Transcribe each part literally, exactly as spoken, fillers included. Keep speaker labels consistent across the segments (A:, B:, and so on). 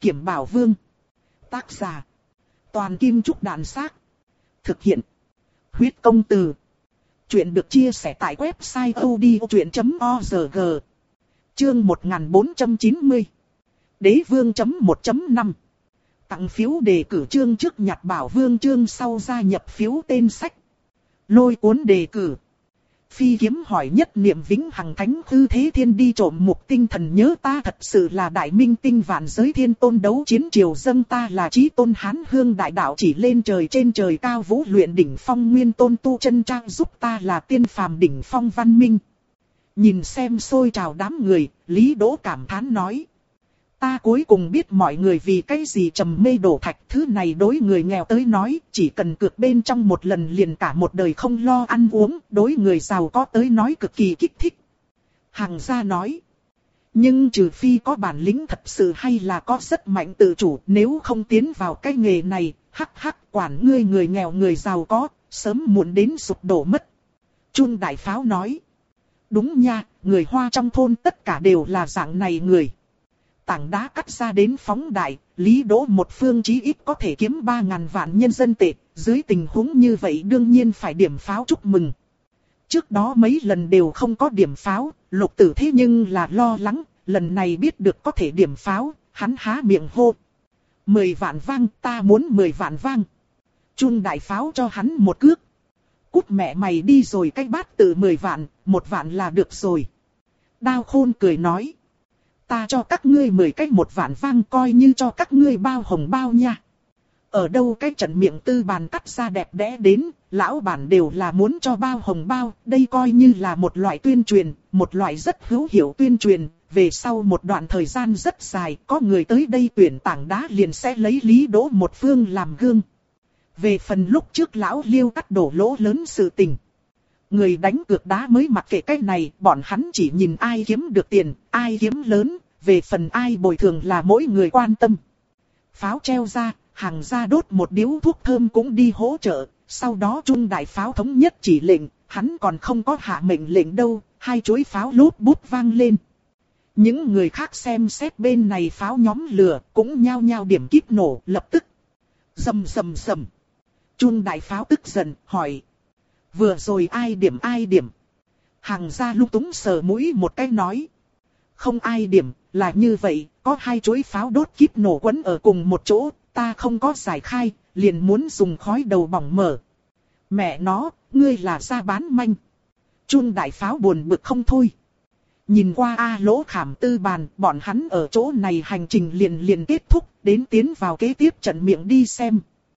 A: Kiểm Bảo Vương. Tác giả. Toàn Kim Trúc Đàn Xác. Thực hiện. Huyết Công Từ. Chuyện được chia sẻ tại website odchuyện chấm org. Chương một nghìn bốn trăm chín mươi. Đế Vương chấm một chấm năm. Tặng phiếu đề cử chương trước nhặt Bảo Vương chương sau gia nhập phiếu tên sách. Lôi cuốn đề cử. Phi kiếm hỏi nhất niệm vĩnh hằng thánh hư thế thiên đi trộm mục tinh thần nhớ ta thật sự là đại minh tinh vạn giới thiên tôn đấu chiến triều dâng ta là chí tôn hán hương đại đạo chỉ lên trời trên trời cao vũ luyện đỉnh phong nguyên tôn tu chân trang giúp ta là tiên phàm đỉnh phong văn minh. Nhìn xem xôi trào đám người, Lý Đỗ cảm thán nói. Ta cuối cùng biết mọi người vì cái gì trầm mê đổ thạch, thứ này đối người nghèo tới nói, chỉ cần cược bên trong một lần liền cả một đời không lo ăn uống, đối người giàu có tới nói cực kỳ kích thích. Hằng gia nói. Nhưng trừ phi có bản lĩnh thật sự hay là có rất mạnh tự chủ, nếu không tiến vào cái nghề này, hắc hắc quản ngươi người nghèo người giàu có, sớm muộn đến sụp đổ mất. Chun Đại Pháo nói. Đúng nha, người Hoa trong thôn tất cả đều là dạng này người. Tảng đá cắt ra đến phóng đại, Lý Đỗ một phương chí ít có thể kiếm ba ngàn vạn nhân dân tệ, dưới tình huống như vậy đương nhiên phải điểm pháo chúc mừng. Trước đó mấy lần đều không có điểm pháo, Lục Tử thế nhưng là lo lắng, lần này biết được có thể điểm pháo, hắn há miệng hô. Mười vạn vang, ta muốn mười vạn vang. Chun Đại Pháo cho hắn một cước. Cút mẹ mày đi rồi cái bát tự mười vạn, một vạn là được rồi. Đao Khôn cười nói. Ta cho các ngươi mười cái một vạn vang coi như cho các ngươi bao hồng bao nha. Ở đâu cái trận miệng tư bàn cắt ra đẹp đẽ đến, lão bản đều là muốn cho bao hồng bao, đây coi như là một loại tuyên truyền, một loại rất hữu hiệu tuyên truyền. Về sau một đoạn thời gian rất dài, có người tới đây tuyển tảng đá liền sẽ lấy Lý Đỗ một phương làm gương. Về phần lúc trước lão Liêu cắt đổ lỗ lớn sự tình. Người đánh cược đá mới mặc kệ cái này, bọn hắn chỉ nhìn ai kiếm được tiền, ai kiếm lớn, về phần ai bồi thường là mỗi người quan tâm. Pháo treo ra, Hằng gia đốt một điếu thuốc thơm cũng đi hỗ trợ, sau đó Chun Đại Pháo thống nhất chỉ lệnh, hắn còn không có hạ mệnh lệnh đâu, hai chuỗi pháo lút bút vang lên. Những người khác xem xét bên này pháo nhóm lửa, cũng nhao nhao điểm kíp nổ, lập tức. Rầm rầm rầm. Chun Đại Pháo tức giận, hỏi. Vừa rồi ai điểm ai điểm. Hằng gia lung túng sờ mũi một cái nói. Không ai điểm, là như vậy, có hai chuỗi pháo đốt kíp nổ quấn ở cùng một chỗ, ta không có giải khai, liền muốn dùng khói đầu bỏng mở. Mẹ nó, ngươi là ra bán manh. Chun Đại Pháo buồn bực không thôi. Nhìn qua A Lỗ Khảm tư bàn, bọn hắn ở chỗ này hành trình liền liền kết thúc, đến tiến vào kế tiếp trận miệng đi xem.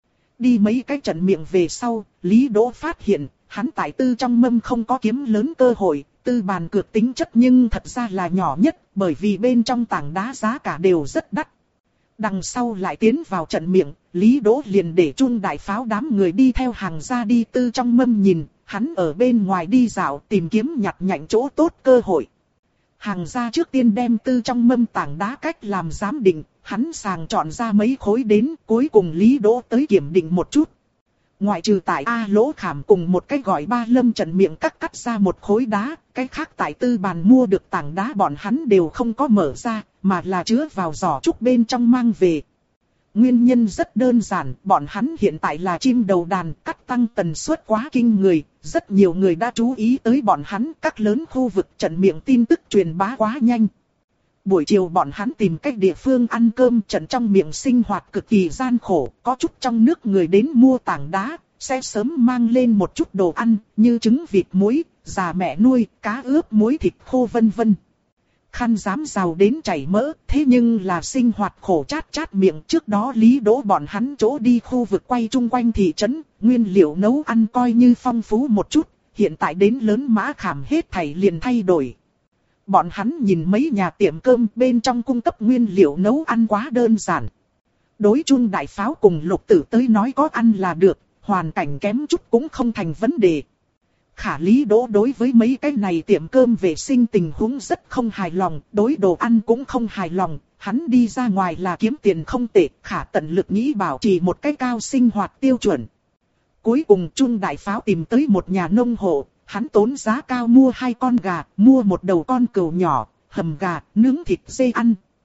A: Đi mấy cái trận miệng về sau, Lý Đỗ phát hiện, hắn tại tư trong mâm không có kiếm lớn cơ hội, tư bàn cược tính chất nhưng thật ra là nhỏ nhất, bởi vì bên trong tảng đá giá cả đều rất đắt. Đằng sau lại tiến vào trận miệng, Lý Đỗ liền để Chun Đại Pháo đám người đi theo Hằng gia đi tư trong mâm nhìn, hắn ở bên ngoài đi dạo tìm kiếm nhặt nhạnh chỗ tốt cơ hội. Hằng gia trước tiên đem tư trong mâm tảng đá cách làm giám định, hắn sàng chọn ra mấy khối đến, cuối cùng Lý Đỗ tới kiểm định một chút. Ngoại trừ tại A Lỗ Khảm cùng một cái gọi ba lâm trận miệng cắt cắt ra một khối đá, cái khác tại tư bàn mua được tảng đá bọn hắn đều không có mở ra, mà là chứa vào giỏ trúc bên trong mang về. Nguyên nhân rất đơn giản, bọn hắn hiện tại là chim đầu đàn, cắt tăng tần suất quá kinh người, rất nhiều người đã chú ý tới bọn hắn, các lớn khu vực trận miệng tin tức truyền bá quá nhanh. Buổi chiều bọn hắn tìm cách địa phương ăn cơm, trận trong miệng sinh hoạt cực kỳ gian khổ, có chút trong nước người đến mua tảng đá, sẽ sớm mang lên một chút đồ ăn, như trứng vịt muối, già mẹ nuôi, cá ướp muối thịt khô vân vân. Khăn giám giàu đến chảy mỡ, thế nhưng là sinh hoạt khổ chát chát miệng. Trước đó Lý Đỗ bọn hắn chỗ đi khu vực quay chung quanh thị trấn, nguyên liệu nấu ăn coi như phong phú một chút, hiện tại đến lớn Mã Khảm hết thảy liền thay đổi. Bọn hắn nhìn mấy nhà tiệm cơm bên trong cung cấp nguyên liệu nấu ăn quá đơn giản. Đối Chun Đại Pháo cùng Lục Tử tới nói có ăn là được, hoàn cảnh kém chút cũng không thành vấn đề. Khả Lý Đỗ đối với mấy cái này tiệm cơm vệ sinh tình huống rất không hài lòng, đối đồ ăn cũng không hài lòng, hắn đi ra ngoài là kiếm tiền không tệ, khả tận lực nghĩ bảo trì một cái cao sinh hoạt tiêu chuẩn. Cuối cùng Chun Đại Pháo tìm tới một nhà nông hộ, hắn tốn giá cao mua hai con gà, mua một đầu con cừu nhỏ, hầm gà, nướng thịt dê ăn.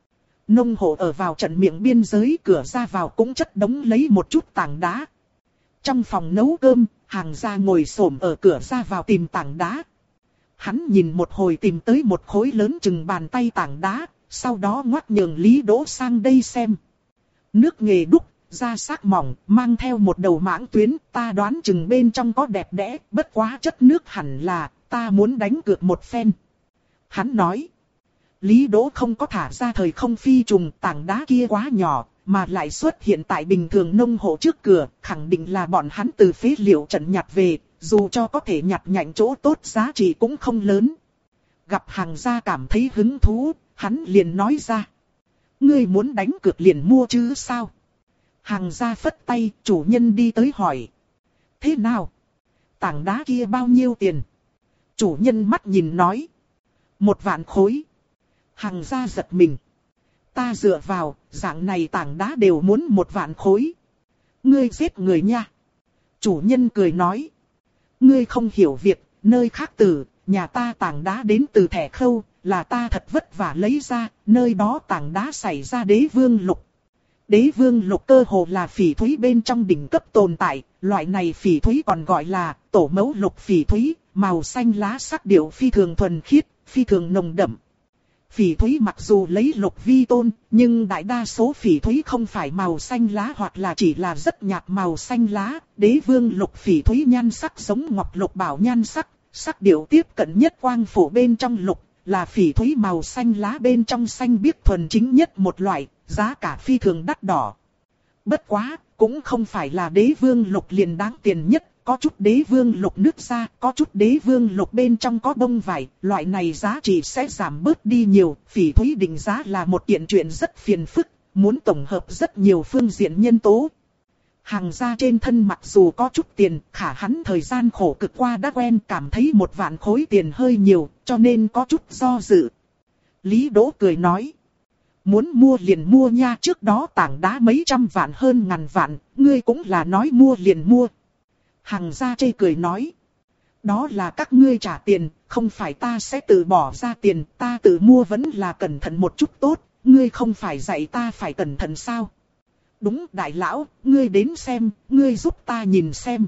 A: Nông hộ ở vào trận miệng biên giới, cửa ra vào cũng chất đống lấy một chút tảng đá. Trong phòng nấu cơm, Hàng gia ngồi xổm ở cửa ra vào tìm tảng đá. Hắn nhìn một hồi tìm tới một khối lớn chừng bàn tay tảng đá, sau đó ngoắc nhường Lý Đỗ sang đây xem. Nước nghề đúc, da xác mỏng, mang theo một đầu mãng tuyến, ta đoán chừng bên trong có đẹp đẽ, bất quá chất nước hẳn là, ta muốn đánh cược một phen. Hắn nói, Lý Đỗ không có thả ra thời không phi trùng, tảng đá kia quá nhỏ, mà lại xuất hiện tại bình thường nông hộ trước cửa, khẳng định là bọn hắn từ phế liệu trận nhặt về, dù cho có thể nhặt nhạnh chỗ tốt giá trị cũng không lớn. Gặp Hàng gia cảm thấy hứng thú, hắn liền nói ra. Ngươi muốn đánh cược liền mua chứ sao? Hàng gia phất tay, chủ nhân đi tới hỏi. Thế nào? Tảng đá kia bao nhiêu tiền? Chủ nhân mắt nhìn nói. Một vạn khối. Hàng gia giật mình. Ta dựa vào, dạng này tảng đá đều muốn một vạn khối. Ngươi giết người nha. Chủ nhân cười nói. Ngươi không hiểu việc, nơi khác từ, nhà ta tảng đá đến từ Thẻ Khâu, là ta thật vất vả lấy ra, nơi đó tảng đá xảy ra đế vương lục. Đế vương lục cơ hồ là phỉ thúy bên trong đỉnh cấp tồn tại, loại này phỉ thúy còn gọi là tổ mẫu lục phỉ thúy, màu xanh lá sắc điệu phi thường thuần khiết, phi thường nồng đậm. Phỉ thúy mặc dù lấy lục vi tôn, nhưng đại đa số phỉ thúy không phải màu xanh lá hoặc là chỉ là rất nhạt màu xanh lá. Đế vương lục phỉ thúy nhan sắc giống ngọc lục bảo nhan sắc, sắc điệu tiếp cận nhất quang phổ bên trong lục, là phỉ thúy màu xanh lá bên trong xanh biếc thuần chính nhất một loại, giá cả phi thường đắt đỏ. Bất quá, cũng không phải là đế vương lục liền đáng tiền nhất. Có chút đế vương lục nứt ra, có chút đế vương lục bên trong có bông vải, loại này giá trị sẽ giảm bớt đi nhiều. Phỉ thúy định giá là một kiện chuyện rất phiền phức, muốn tổng hợp rất nhiều phương diện nhân tố. Hàng gia trên thân mặc dù có chút tiền, khả hắn thời gian khổ cực qua đã quen, cảm thấy một vạn khối tiền hơi nhiều, cho nên có chút do dự. Lý Đỗ cười nói, muốn mua liền mua nha, trước đó tảng đá mấy trăm vạn hơn ngàn vạn, ngươi cũng là nói mua liền mua. Hàng gia chê cười nói. Đó là các ngươi trả tiền, không phải ta sẽ tự bỏ ra tiền, ta tự mua vẫn là cẩn thận một chút tốt, ngươi không phải dạy ta phải cẩn thận sao? Đúng đại lão, ngươi đến xem, ngươi giúp ta nhìn xem.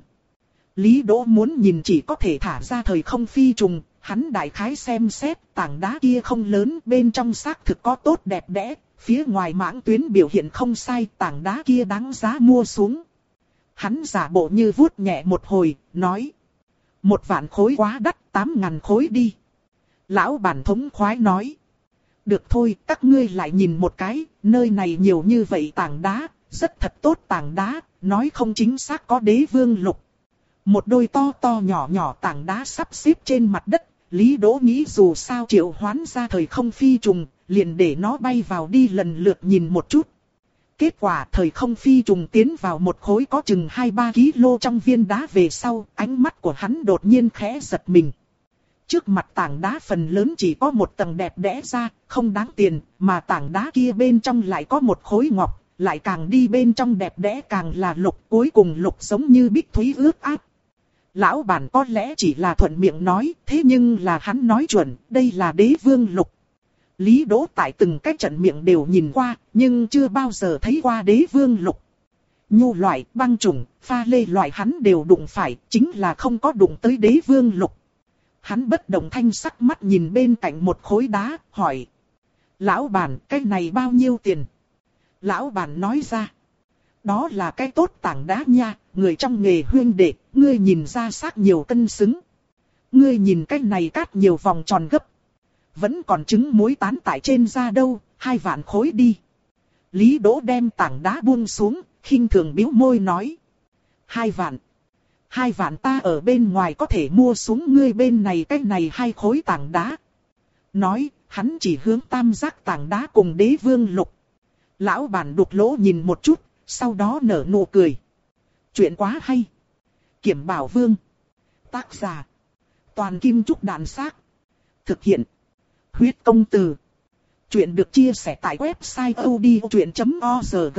A: Lý Đỗ muốn nhìn chỉ có thể thả ra thời không phi trùng, hắn đại khái xem xét, tảng đá kia không lớn, bên trong xác thực có tốt đẹp đẽ, phía ngoài mãng tuyến biểu hiện không sai, tảng đá kia đáng giá mua xuống. Hắn giả bộ như vuốt nhẹ một hồi, nói. Một vạn khối quá đắt, tám ngàn khối đi. Lão bản thống khoái nói. Được thôi, các ngươi lại nhìn một cái, nơi này nhiều như vậy tảng đá, rất thật tốt tảng đá, nói không chính xác có đế vương lục. Một đôi to to nhỏ nhỏ tảng đá sắp xếp trên mặt đất, Lý Đỗ nghĩ dù sao triệu hoán ra thời không phi trùng, liền để nó bay vào đi lần lượt nhìn một chút. Kết quả thời không phi trùng tiến vào một khối có chừng hai ba ki lô trong viên đá về sau, ánh mắt của hắn đột nhiên khẽ giật mình. Trước mặt tảng đá phần lớn chỉ có một tầng đẹp đẽ ra, không đáng tiền, mà tảng đá kia bên trong lại có một khối ngọc, lại càng đi bên trong đẹp đẽ càng là lục, cuối cùng lục giống như bích thúy ướt át. Lão bản có lẽ chỉ là thuận miệng nói, thế nhưng là hắn nói chuẩn, đây là đế vương lục. Lý Đỗ tại từng cái trận miệng đều nhìn qua, nhưng chưa bao giờ thấy qua đế vương lục. Nhu loại, băng trùng, pha lê loại hắn đều đụng phải, chính là không có đụng tới đế vương lục. Hắn bất động thanh sắc mắt nhìn bên cạnh một khối đá, hỏi. Lão bản, cái này bao nhiêu tiền? Lão bản nói ra. Đó là cái tốt tảng đá nha, người trong nghề huyên đệ, ngươi nhìn ra xác nhiều cân xứng. Ngươi nhìn cái này cát nhiều vòng tròn gấp. Vẫn còn trứng muối tán tại trên da đâu, hai vạn khối đi. Lý Đỗ đem tảng đá buông xuống, khinh thường bĩu môi nói. Hai vạn. Hai vạn ta ở bên ngoài có thể mua xuống ngươi bên này cái này hai khối tảng đá. Nói, hắn chỉ hướng tam giác tảng đá cùng đế vương lục. Lão bản đục lỗ nhìn một chút, sau đó nở nụ cười. Chuyện quá hay. Kiểm Bảo Vương. Tác giả. Toàn Kim Trúc Đàn Xác. Thực hiện. Huyết Công Từ. Chuyện được chia sẻ tại website odchuyện chấm org.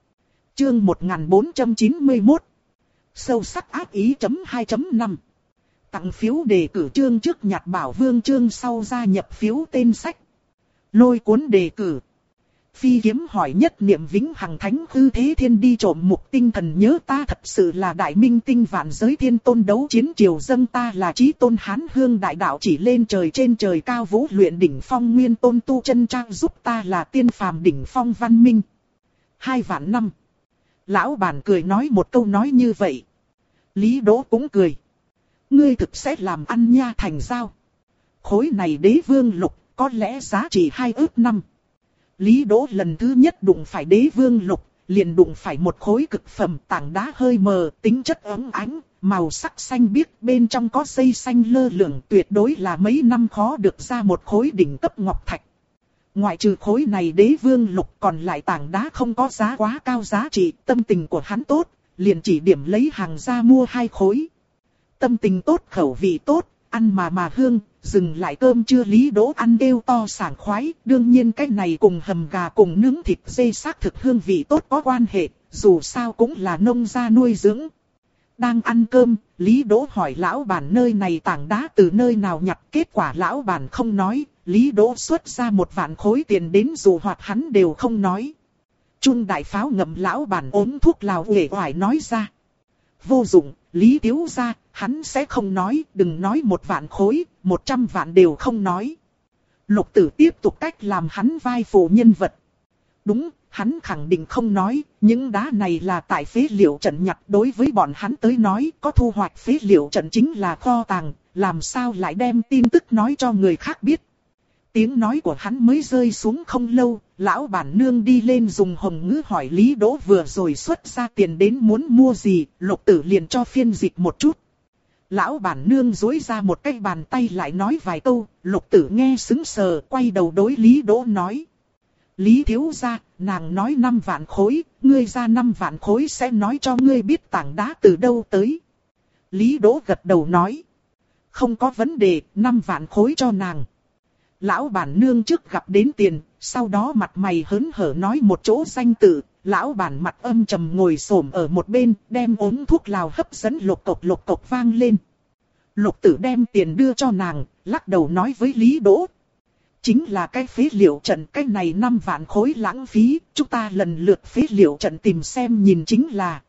A: Chương một nghìn bốn trăm chín mươi mốt. Sâu sắc ác ý chấm hai chấm năm. Tặng phiếu đề cử chương trước nhặt Bảo Vương chương sau gia nhập phiếu tên sách. Lôi cuốn đề cử. Phi kiếm hỏi nhất niệm vĩnh hằng thánh hư thế thiên đi trộm mục tinh thần nhớ ta thật sự là đại minh tinh vạn giới thiên tôn đấu chiến triều dâng ta là chí tôn hán hương đại đạo chỉ lên trời trên trời cao vũ luyện đỉnh phong nguyên tôn tu chân trang giúp ta là tiên phàm đỉnh phong văn minh. Hai vạn năm. Lão bản cười nói một câu nói như vậy. Lý Đỗ cũng cười. Ngươi thực sẽ làm ăn nha thành giao. Khối này đế vương lục có lẽ giá trị hai ước năm. Lý Đỗ lần thứ nhất đụng phải đế vương lục, liền đụng phải một khối cực phẩm tảng đá hơi mờ, tính chất óng ánh, màu sắc xanh biếc, bên trong có dây xanh lơ lửng, tuyệt đối là mấy năm khó được ra một khối đỉnh cấp ngọc thạch. Ngoại trừ khối này đế vương lục còn lại tảng đá không có giá quá cao giá trị, tâm tình của hắn tốt, liền chỉ điểm lấy hàng ra mua hai khối. Tâm tình tốt khẩu vị tốt, ăn mà mà hương, dừng lại cơm trưa Lý Đỗ ăn kêu to sảng khoái, đương nhiên cái này cùng hầm gà cùng nướng thịt dê xác thực hương vị tốt có quan hệ, dù sao cũng là nông gia nuôi dưỡng. Đang ăn cơm, Lý Đỗ hỏi lão bản nơi này tảng đá từ nơi nào nhặt, kết quả lão bản không nói, Lý Đỗ xuất ra một vạn khối tiền đến dù hoạt hắn đều không nói. Trung đại pháo ngậm lão bản ốm thuốc lào uể oải nói ra. Vô dụng, Lý thiếu gia, hắn sẽ không nói, đừng nói một vạn khối, một trăm vạn đều không nói. Lục Tử tiếp tục cách làm hắn vai phụ nhân vật. Đúng, hắn khẳng định không nói, những đá này là tại phế liệu trận nhặt, đối với bọn hắn tới nói, có thu hoạch phế liệu trận chính là kho tàng, làm sao lại đem tin tức nói cho người khác biết. Tiếng nói của hắn mới rơi xuống không lâu, lão bản nương đi lên dùng hồng ngữ hỏi Lý Đỗ vừa rồi xuất ra tiền đến muốn mua gì, Lục Tử liền cho phiên dịch một chút. Lão bản nương duỗi ra một cái bàn tay lại nói vài câu, Lục Tử nghe sững sờ, quay đầu đối Lý Đỗ nói. Lý thiếu gia, nàng nói năm vạn khối, ngươi ra năm vạn khối sẽ nói cho ngươi biết tảng đá từ đâu tới. Lý Đỗ gật đầu nói. Không có vấn đề, năm vạn khối cho nàng. Lão bản nương trước gặp đến tiền, sau đó mặt mày hớn hở nói một chỗ danh tự, lão bản mặt âm trầm ngồi xổm ở một bên, đem ống thuốc lào hấp dẫn lục cộc lục cộc vang lên. Lục Tử đem tiền đưa cho nàng, lắc đầu nói với Lý Đỗ. Chính là cái phế liệu trận, cái này năm vạn khối lãng phí, chúng ta lần lượt phế liệu trận tìm xem nhìn chính là.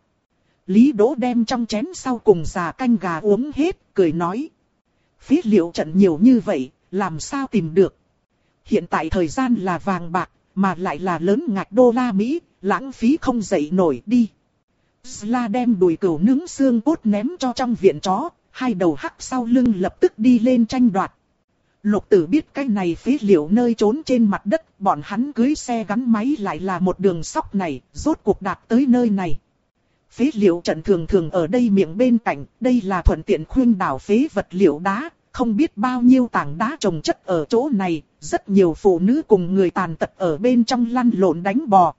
A: Lý Đỗ đem trong chén sau cùng già canh gà uống hết, cười nói. Phế liệu trận nhiều như vậy, làm sao tìm được? Hiện tại thời gian là vàng bạc, mà lại là lớn ngạch đô la Mỹ, lãng phí không dậy nổi đi. Sla đem đùi cừu nướng xương cốt ném cho trong viện chó, hai đầu hắc sau lưng lập tức đi lên tranh đoạt. Lục Tử biết cái này phế liệu nơi trốn trên mặt đất, bọn hắn cưới xe gắn máy lại là một đường sóc này, rốt cuộc đạt tới nơi này. Phế liệu trận thường thường ở đây miệng bên cạnh, đây là thuận tiện khuyên đảo phế vật liệu đá, không biết bao nhiêu tảng đá trồng chất ở chỗ này, rất nhiều phụ nữ cùng người tàn tật ở bên trong lăn lộn đánh bò.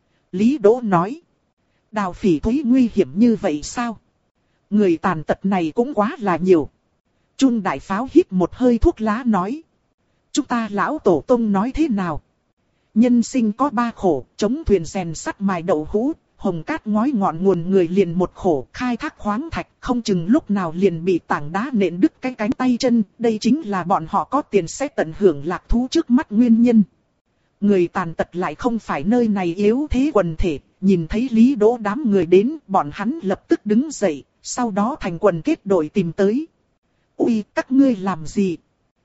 A: Lý Đỗ nói, đào phỉ thúy nguy hiểm như vậy sao? Người tàn tật này cũng quá là nhiều. Trung đại pháo hít một hơi thuốc lá nói. Chúng ta lão tổ tông nói thế nào? Nhân sinh có ba khổ, chống thuyền rèn sắt mài đậu hũ, hồng cát ngói ngọn nguồn người liền một khổ, khai thác khoáng thạch, không chừng lúc nào liền bị tảng đá nện đứt cái cánh tay chân, đây chính là bọn họ có tiền sẽ tận hưởng lạc thú trước mắt nguyên nhân. Người tàn tật lại không phải nơi này yếu thế quần thể, nhìn thấy Lý Đỗ đám người đến, bọn hắn lập tức đứng dậy, sau đó thành quần kết đội tìm tới. Ui, các ngươi làm gì?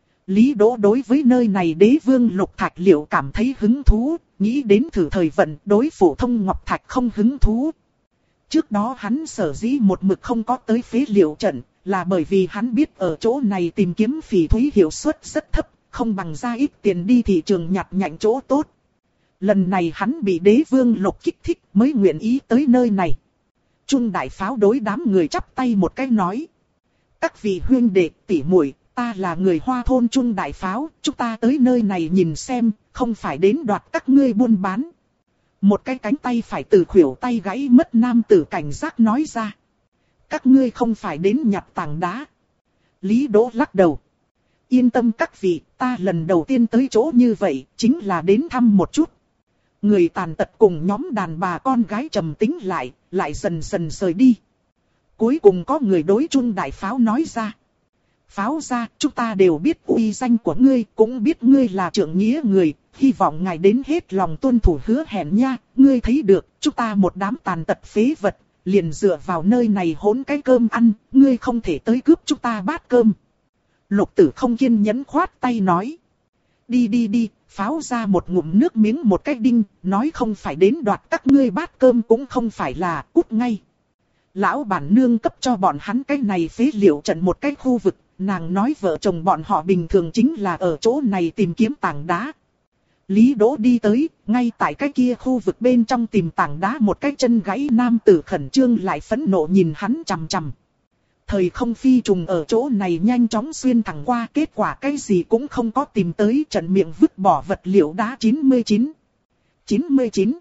A: Lý Đỗ đối với nơi này đế vương lục thạch liệu cảm thấy hứng thú, nghĩ đến thử thời vận, đối phổ thông ngọc thạch không hứng thú. Trước đó hắn sở dĩ một mực không có tới phế liệu trận, là bởi vì hắn biết ở chỗ này tìm kiếm phỉ thúy hiệu suất rất thấp, không bằng ra ít tiền đi thị trường nhặt nhạnh chỗ tốt. Lần này hắn bị đế vương lục kích thích mới nguyện ý tới nơi này. Trung đại pháo đối đám người chắp tay một cái nói. Các vị huynh đệ tỷ muội, ta là người Hoa thôn Trung đại pháo, chúng ta tới nơi này nhìn xem, không phải đến đoạt các ngươi buôn bán. Một cái cánh tay phải từ khuỷu tay gãy mất nam tử cảnh giác nói ra. Các ngươi không phải đến nhặt tảng đá. Lý Đỗ lắc đầu. Yên tâm các vị, ta lần đầu tiên tới chỗ như vậy, chính là đến thăm một chút. Người tàn tật cùng nhóm đàn bà con gái trầm tĩnh lại, lại dần dần rời đi. Cuối cùng có người đối Trung đại pháo nói ra. Pháo gia, chúng ta đều biết uy danh của ngươi, cũng biết ngươi là trượng nghĩa người, hy vọng ngài đến hết lòng tuân thủ hứa hẹn nha. Ngươi thấy được, chúng ta một đám tàn tật phế vật, liền dựa vào nơi này hỗn cái cơm ăn, ngươi không thể tới cướp chúng ta bát cơm. Lục Tử không kiên nhẫn khoát tay nói. Đi đi đi, Pháo gia một ngụm nước miếng một cái đinh, nói không phải đến đoạt các ngươi bát cơm cũng không phải là, cút ngay. Lão bản nương cấp cho bọn hắn cái này phế liệu trận một cái khu vực, nàng nói vợ chồng bọn họ bình thường chính là ở chỗ này tìm kiếm tảng đá. Lý Đỗ đi tới, ngay tại cái kia khu vực bên trong tìm tảng đá, một cái chân gãy nam tử khẩn trương lại phẫn nộ nhìn hắn chằm chằm. Thời không phi trùng ở chỗ này nhanh chóng xuyên thẳng qua, kết quả cái gì cũng không có tìm tới, trận miệng vứt bỏ vật liệu đá chín mươi chín. chín mươi chín.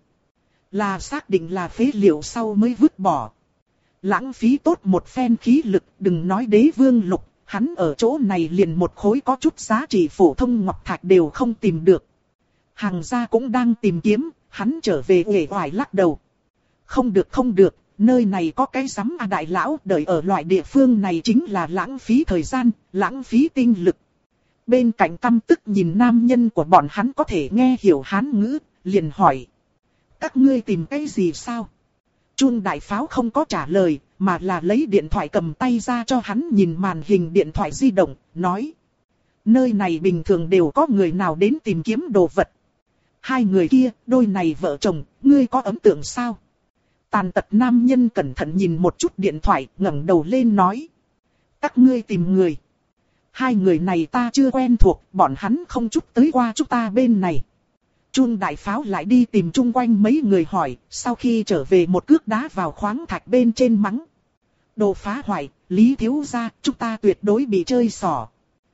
A: Là xác định là phế liệu sau mới vứt bỏ. Lãng phí tốt một phen khí lực, đừng nói Đế Vương Lục, hắn ở chỗ này liền một khối có chút giá trị phổ thông ngọc thạch đều không tìm được. Hàng gia cũng đang tìm kiếm, hắn trở về uể oải lắc đầu. Không được không được, nơi này có cái rắm à, đại lão, đợi ở loại địa phương này chính là lãng phí thời gian, lãng phí tinh lực. Bên cạnh căm tức nhìn nam nhân của bọn hắn có thể nghe hiểu Hán ngữ, liền hỏi. Các ngươi tìm cái gì sao? Chun đại pháo không có trả lời, mà là lấy điện thoại cầm tay ra cho hắn nhìn màn hình điện thoại di động, nói. Nơi này bình thường đều có người nào đến tìm kiếm đồ vật. Hai người kia, đôi này vợ chồng, ngươi có ấn tượng sao? Tàn tật nam nhân cẩn thận nhìn một chút điện thoại, ngẩng đầu lên nói. Các ngươi tìm người. Hai người này ta chưa quen thuộc, bọn hắn không chút tới qua chúng ta bên này. Chun đại pháo lại đi tìm chung quanh mấy người hỏi, sau khi trở về một cước đá vào khoáng thạch bên trên mắng. Đồ phá hoại, Lý thiếu gia, chúng ta tuyệt đối bị chơi xỏ.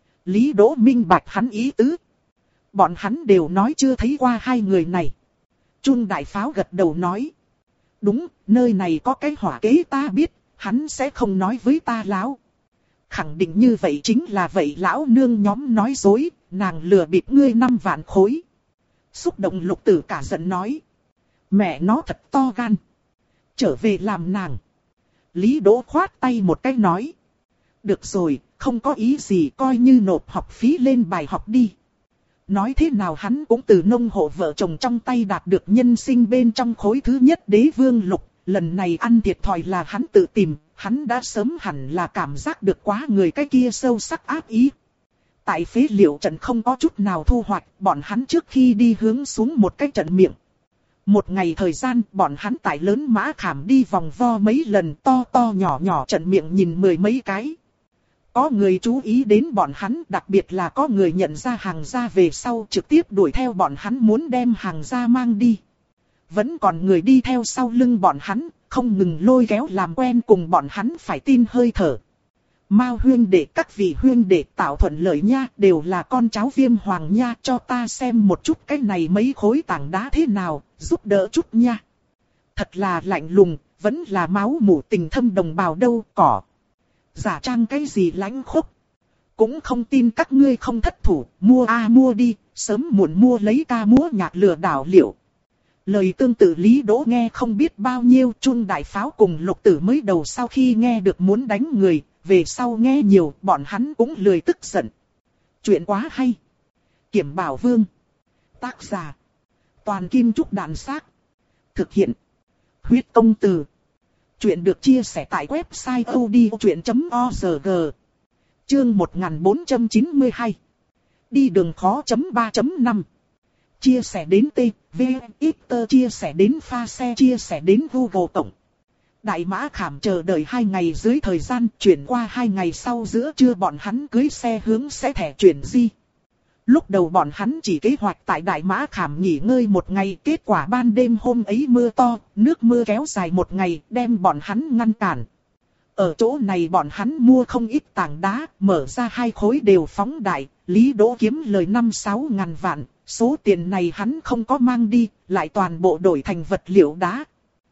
A: Lý Đỗ minh bạch hắn ý tứ. Bọn hắn đều nói chưa thấy qua hai người này. Chun đại pháo gật đầu nói. Đúng, nơi này có cái hỏa kế ta biết, hắn sẽ không nói với ta láo. Khẳng định như vậy chính là vậy, lão nương nhóm nói dối, nàng lừa bịp ngươi năm vạn khối. Xúc động Lục Tử cả giận nói. Mẹ nó thật to gan. Trở về làm nàng. Lý Đỗ khoát tay một cái nói. Được rồi, không có ý gì, coi như nộp học phí lên bài học đi. Nói thế nào hắn cũng từ nông hộ vợ chồng trong tay đạt được nhân sinh bên trong khối thứ nhất Đế Vương Lục. Lần này ăn thiệt thòi là hắn tự tìm, hắn đã sớm hẳn là cảm giác được quá người cái kia sâu sắc ác ý. Tại phế liệu trận không có chút nào thu hoạch, bọn hắn trước khi đi hướng xuống một cái trận miệng. Một ngày thời gian, bọn hắn tại lớn mã khảm đi vòng vo mấy lần, to to nhỏ nhỏ trận miệng nhìn mười mấy cái. Có người chú ý đến bọn hắn, đặc biệt là có người nhận ra hàng gia về sau trực tiếp đuổi theo bọn hắn muốn đem hàng gia mang đi. Vẫn còn người đi theo sau lưng bọn hắn, không ngừng lôi kéo làm quen cùng bọn hắn phải tin hơi thở. Mao huyên đệ, các vị huyên đệ tạo thuận lợi nha, đều là con cháu Viêm Hoàng nha, cho ta xem một chút cái này mấy khối tảng đá thế nào, giúp đỡ chút nha. Thật là lạnh lùng, vẫn là máu mủ tình thâm đồng bào đâu, cỏ. Giả trang cái gì lãnh khốc. Cũng không tin các ngươi không thất thủ, mua a à mua đi, sớm muộn mua lấy ca múa nhạc lừa đảo liệu. Lời tương tự Lý Đỗ nghe không biết bao nhiêu, Chun đại pháo cùng Lục Tử mới đầu sau khi nghe được muốn đánh người, về sau nghe nhiều, bọn hắn cũng lười tức giận. Chuyện quá hay. Kiểm Bảo Vương. Tác giả. Toàn Kim Trúc Đàn Xác. Thực hiện. Huyết Công Từ. Chuyện được chia sẻ tại website odchuyện chấm org. Chương một nghìn bốn trăm chín mươi hai. Đi đường khó chấm ba chấm năm. Chia sẻ đến T, V, X, chia sẻ đến pha xe, chia sẻ đến Google Cộng. Đại mã khảm chờ đợi hai ngày dưới thời gian, chuyển qua hai ngày sau giữa trưa bọn hắn cưới xe hướng sẽ thẻ chuyển di. Lúc đầu bọn hắn chỉ kế hoạch tại Đại Mã Khảm nghỉ ngơi một ngày, kết quả ban đêm hôm ấy mưa to, nước mưa kéo dài một ngày, đem bọn hắn ngăn cản. Ở chỗ này bọn hắn mua không ít tảng đá, mở ra hai khối đều phóng đại, Lý Đỗ kiếm lời năm sáu ngàn vạn, số tiền này hắn không có mang đi, lại toàn bộ đổi thành vật liệu đá.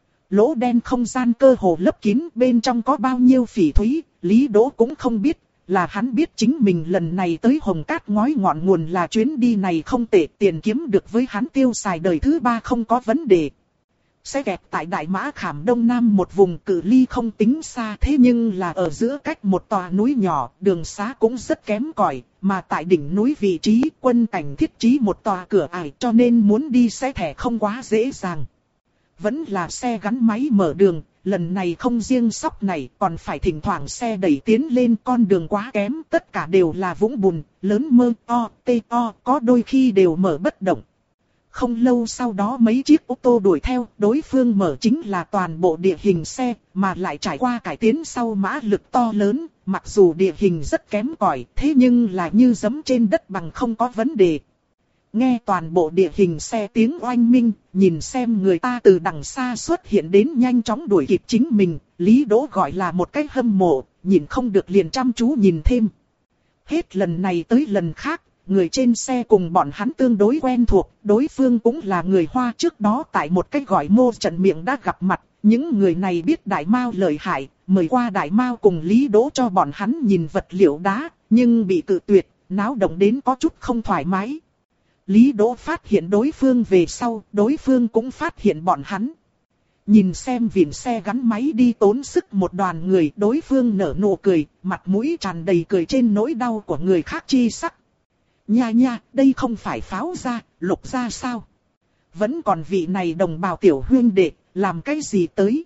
A: Lỗ đen không gian cơ hồ lấp kín, bên trong có bao nhiêu phỉ thúy, Lý Đỗ cũng không biết. Là hắn biết chính mình lần này tới Hồng Cát ngói ngọn nguồn là chuyến đi này không tệ, tiền kiếm được với hắn tiêu xài đời thứ ba không có vấn đề. Xe kẹt tại Đại Mã Khảm Đông Nam một vùng cự ly không tính xa, thế nhưng là ở giữa cách một tòa núi nhỏ, đường xá cũng rất kém cỏi, mà tại đỉnh núi vị trí quân cảnh thiết trí một tòa cửa ải, cho nên muốn đi xe thẻ không quá dễ dàng. Vẫn là xe gắn máy mở đường, lần này không riêng sóc này còn phải thỉnh thoảng xe đẩy tiến lên, con đường quá kém, tất cả đều là vũng bùn, lớn mơ o, tê o, có đôi khi đều mở bất động. Không lâu sau đó mấy chiếc ô tô đuổi theo, đối phương mở chính là toàn bộ địa hình xe, mà lại trải qua cải tiến sau mã lực to lớn, mặc dù địa hình rất kém cỏi, thế nhưng là như giẫm trên đất bằng không có vấn đề. Nghe toàn bộ địa hình xe tiếng oanh minh, nhìn xem người ta từ đằng xa xuất hiện đến nhanh chóng đuổi kịp chính mình, Lý Đỗ gọi là một cái hâm mộ, nhìn không được liền chăm chú nhìn thêm. Hết lần này tới lần khác, người trên xe cùng bọn hắn tương đối quen thuộc, đối phương cũng là người Hoa, trước đó tại một cái gọi mô trận miệng đã gặp mặt, những người này biết Đại Mao lợi hại, mời qua Đại Mao cùng Lý Đỗ cho bọn hắn nhìn vật liệu đá, nhưng bị cự tuyệt, náo động đến có chút không thoải mái. Lý Đỗ phát hiện đối phương về sau, đối phương cũng phát hiện bọn hắn. Nhìn xem vịn xe gắn máy đi tốn sức một đoàn người, đối phương nở nụ cười, mặt mũi tràn đầy cười trên nỗi đau của người khác chi sắc. Nha nha, đây không phải pháo gia, Lục gia sao? Vẫn còn vị này đồng bào tiểu huyên đệ, làm cái gì tới?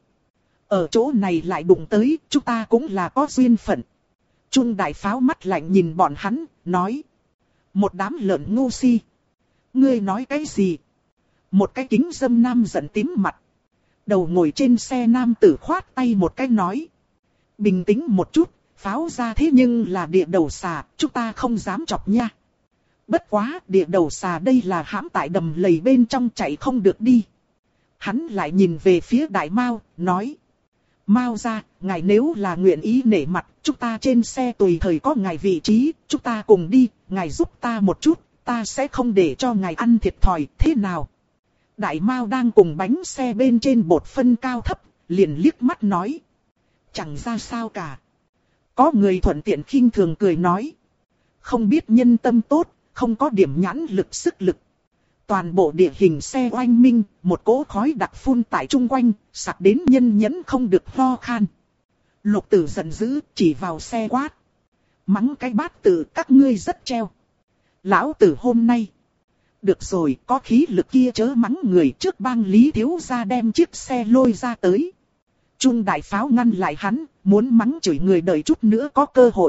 A: Ở chỗ này lại đụng tới, chúng ta cũng là có duyên phận. Trung đại pháo mắt lạnh nhìn bọn hắn, nói. Một đám lợn ngu si. Ngươi nói cái gì? Một cái kính dâm nam giận tím mặt. Đầu ngồi trên xe nam tử khoát tay một cái nói. Bình tĩnh một chút, pháo gia thế nhưng là địa đầu xà, chúng ta không dám chọc nha. Bất quá, địa đầu xà đây là hãm tại đầm lầy bên trong chạy không được đi. Hắn lại nhìn về phía Đại Mao, nói. Mao gia, ngài nếu là nguyện ý nể mặt, chúng ta trên xe tùy thời có ngài vị trí, chúng ta cùng đi, ngài giúp ta một chút, ta sẽ không để cho ngài ăn thiệt thòi, thế nào? Đại Mao đang cùng bánh xe bên trên bột phân cao thấp, liền liếc mắt nói. Chẳng ra sao cả. Có người thuận tiện khinh thường cười nói. Không biết nhân tâm tốt, không có điểm nhãn lực sức lực. Toàn bộ địa hình xe oanh minh, một cỗ khói đặc phun tại chung quanh, sặc đến nhân nhẫn không được ho khan. Lục Tử giận dữ, chỉ vào xe quát. Mắng cái bát tử các ngươi rất treo. Lão tử hôm nay. Được rồi, có khí lực kia chớ mắng người, trước bang Lý thiếu gia đem chiếc xe lôi ra tới. Trung đại pháo ngăn lại hắn, muốn mắng chửi người đợi chút nữa có cơ hội.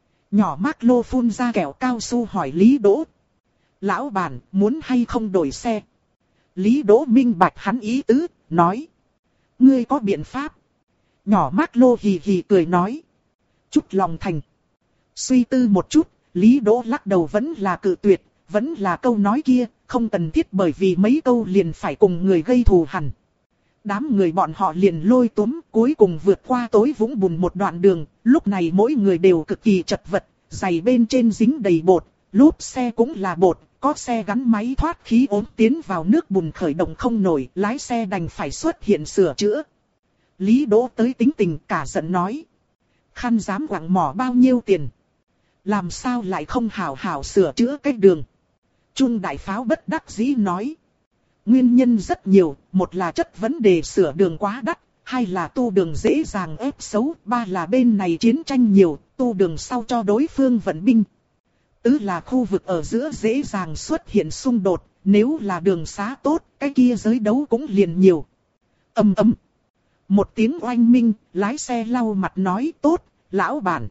A: Nhỏ Mác Lô phun ra kẹo cao su hỏi Lý Đỗ. Lão bản, muốn hay không đổi xe? Lý Đỗ minh bạch hắn ý tứ, nói. Ngươi có biện pháp. Nhỏ Mác Lô hì hì cười nói. Chút lòng thành. Suy tư một chút, Lý Đỗ lắc đầu vẫn là cự tuyệt, vẫn là câu nói kia, không cần thiết bởi vì mấy câu liền phải cùng người gây thù hằn. Đám người bọn họ liền lôi túm, cuối cùng vượt qua tối vũng bùn một đoạn đường, lúc này mỗi người đều cực kỳ chật vật, giày bên trên dính đầy bột, lốp xe cũng là bột, có xe gắn máy thoát khí ốm tiến vào nước bùn khởi động không nổi, lái xe đành phải xuất hiện sửa chữa. Lý Đỗ tới tính tình cả giận nói. Khăn dám quặng mỏ bao nhiêu tiền? Làm sao lại không hảo hảo sửa chữa cái đường? Trung đại pháo bất đắc dĩ nói. Nguyên nhân rất nhiều, một là chất vấn đề sửa đường quá đắt, hai là tu đường dễ dàng ép xấu, ba là bên này chiến tranh nhiều, tu đường sau cho đối phương vận binh. Tứ là khu vực ở giữa dễ dàng xuất hiện xung đột, nếu là đường xá tốt, cái kia giới đấu cũng liền nhiều. Ầm ầm. Một tiếng oanh minh, lái xe lau mặt nói tốt, lão bản.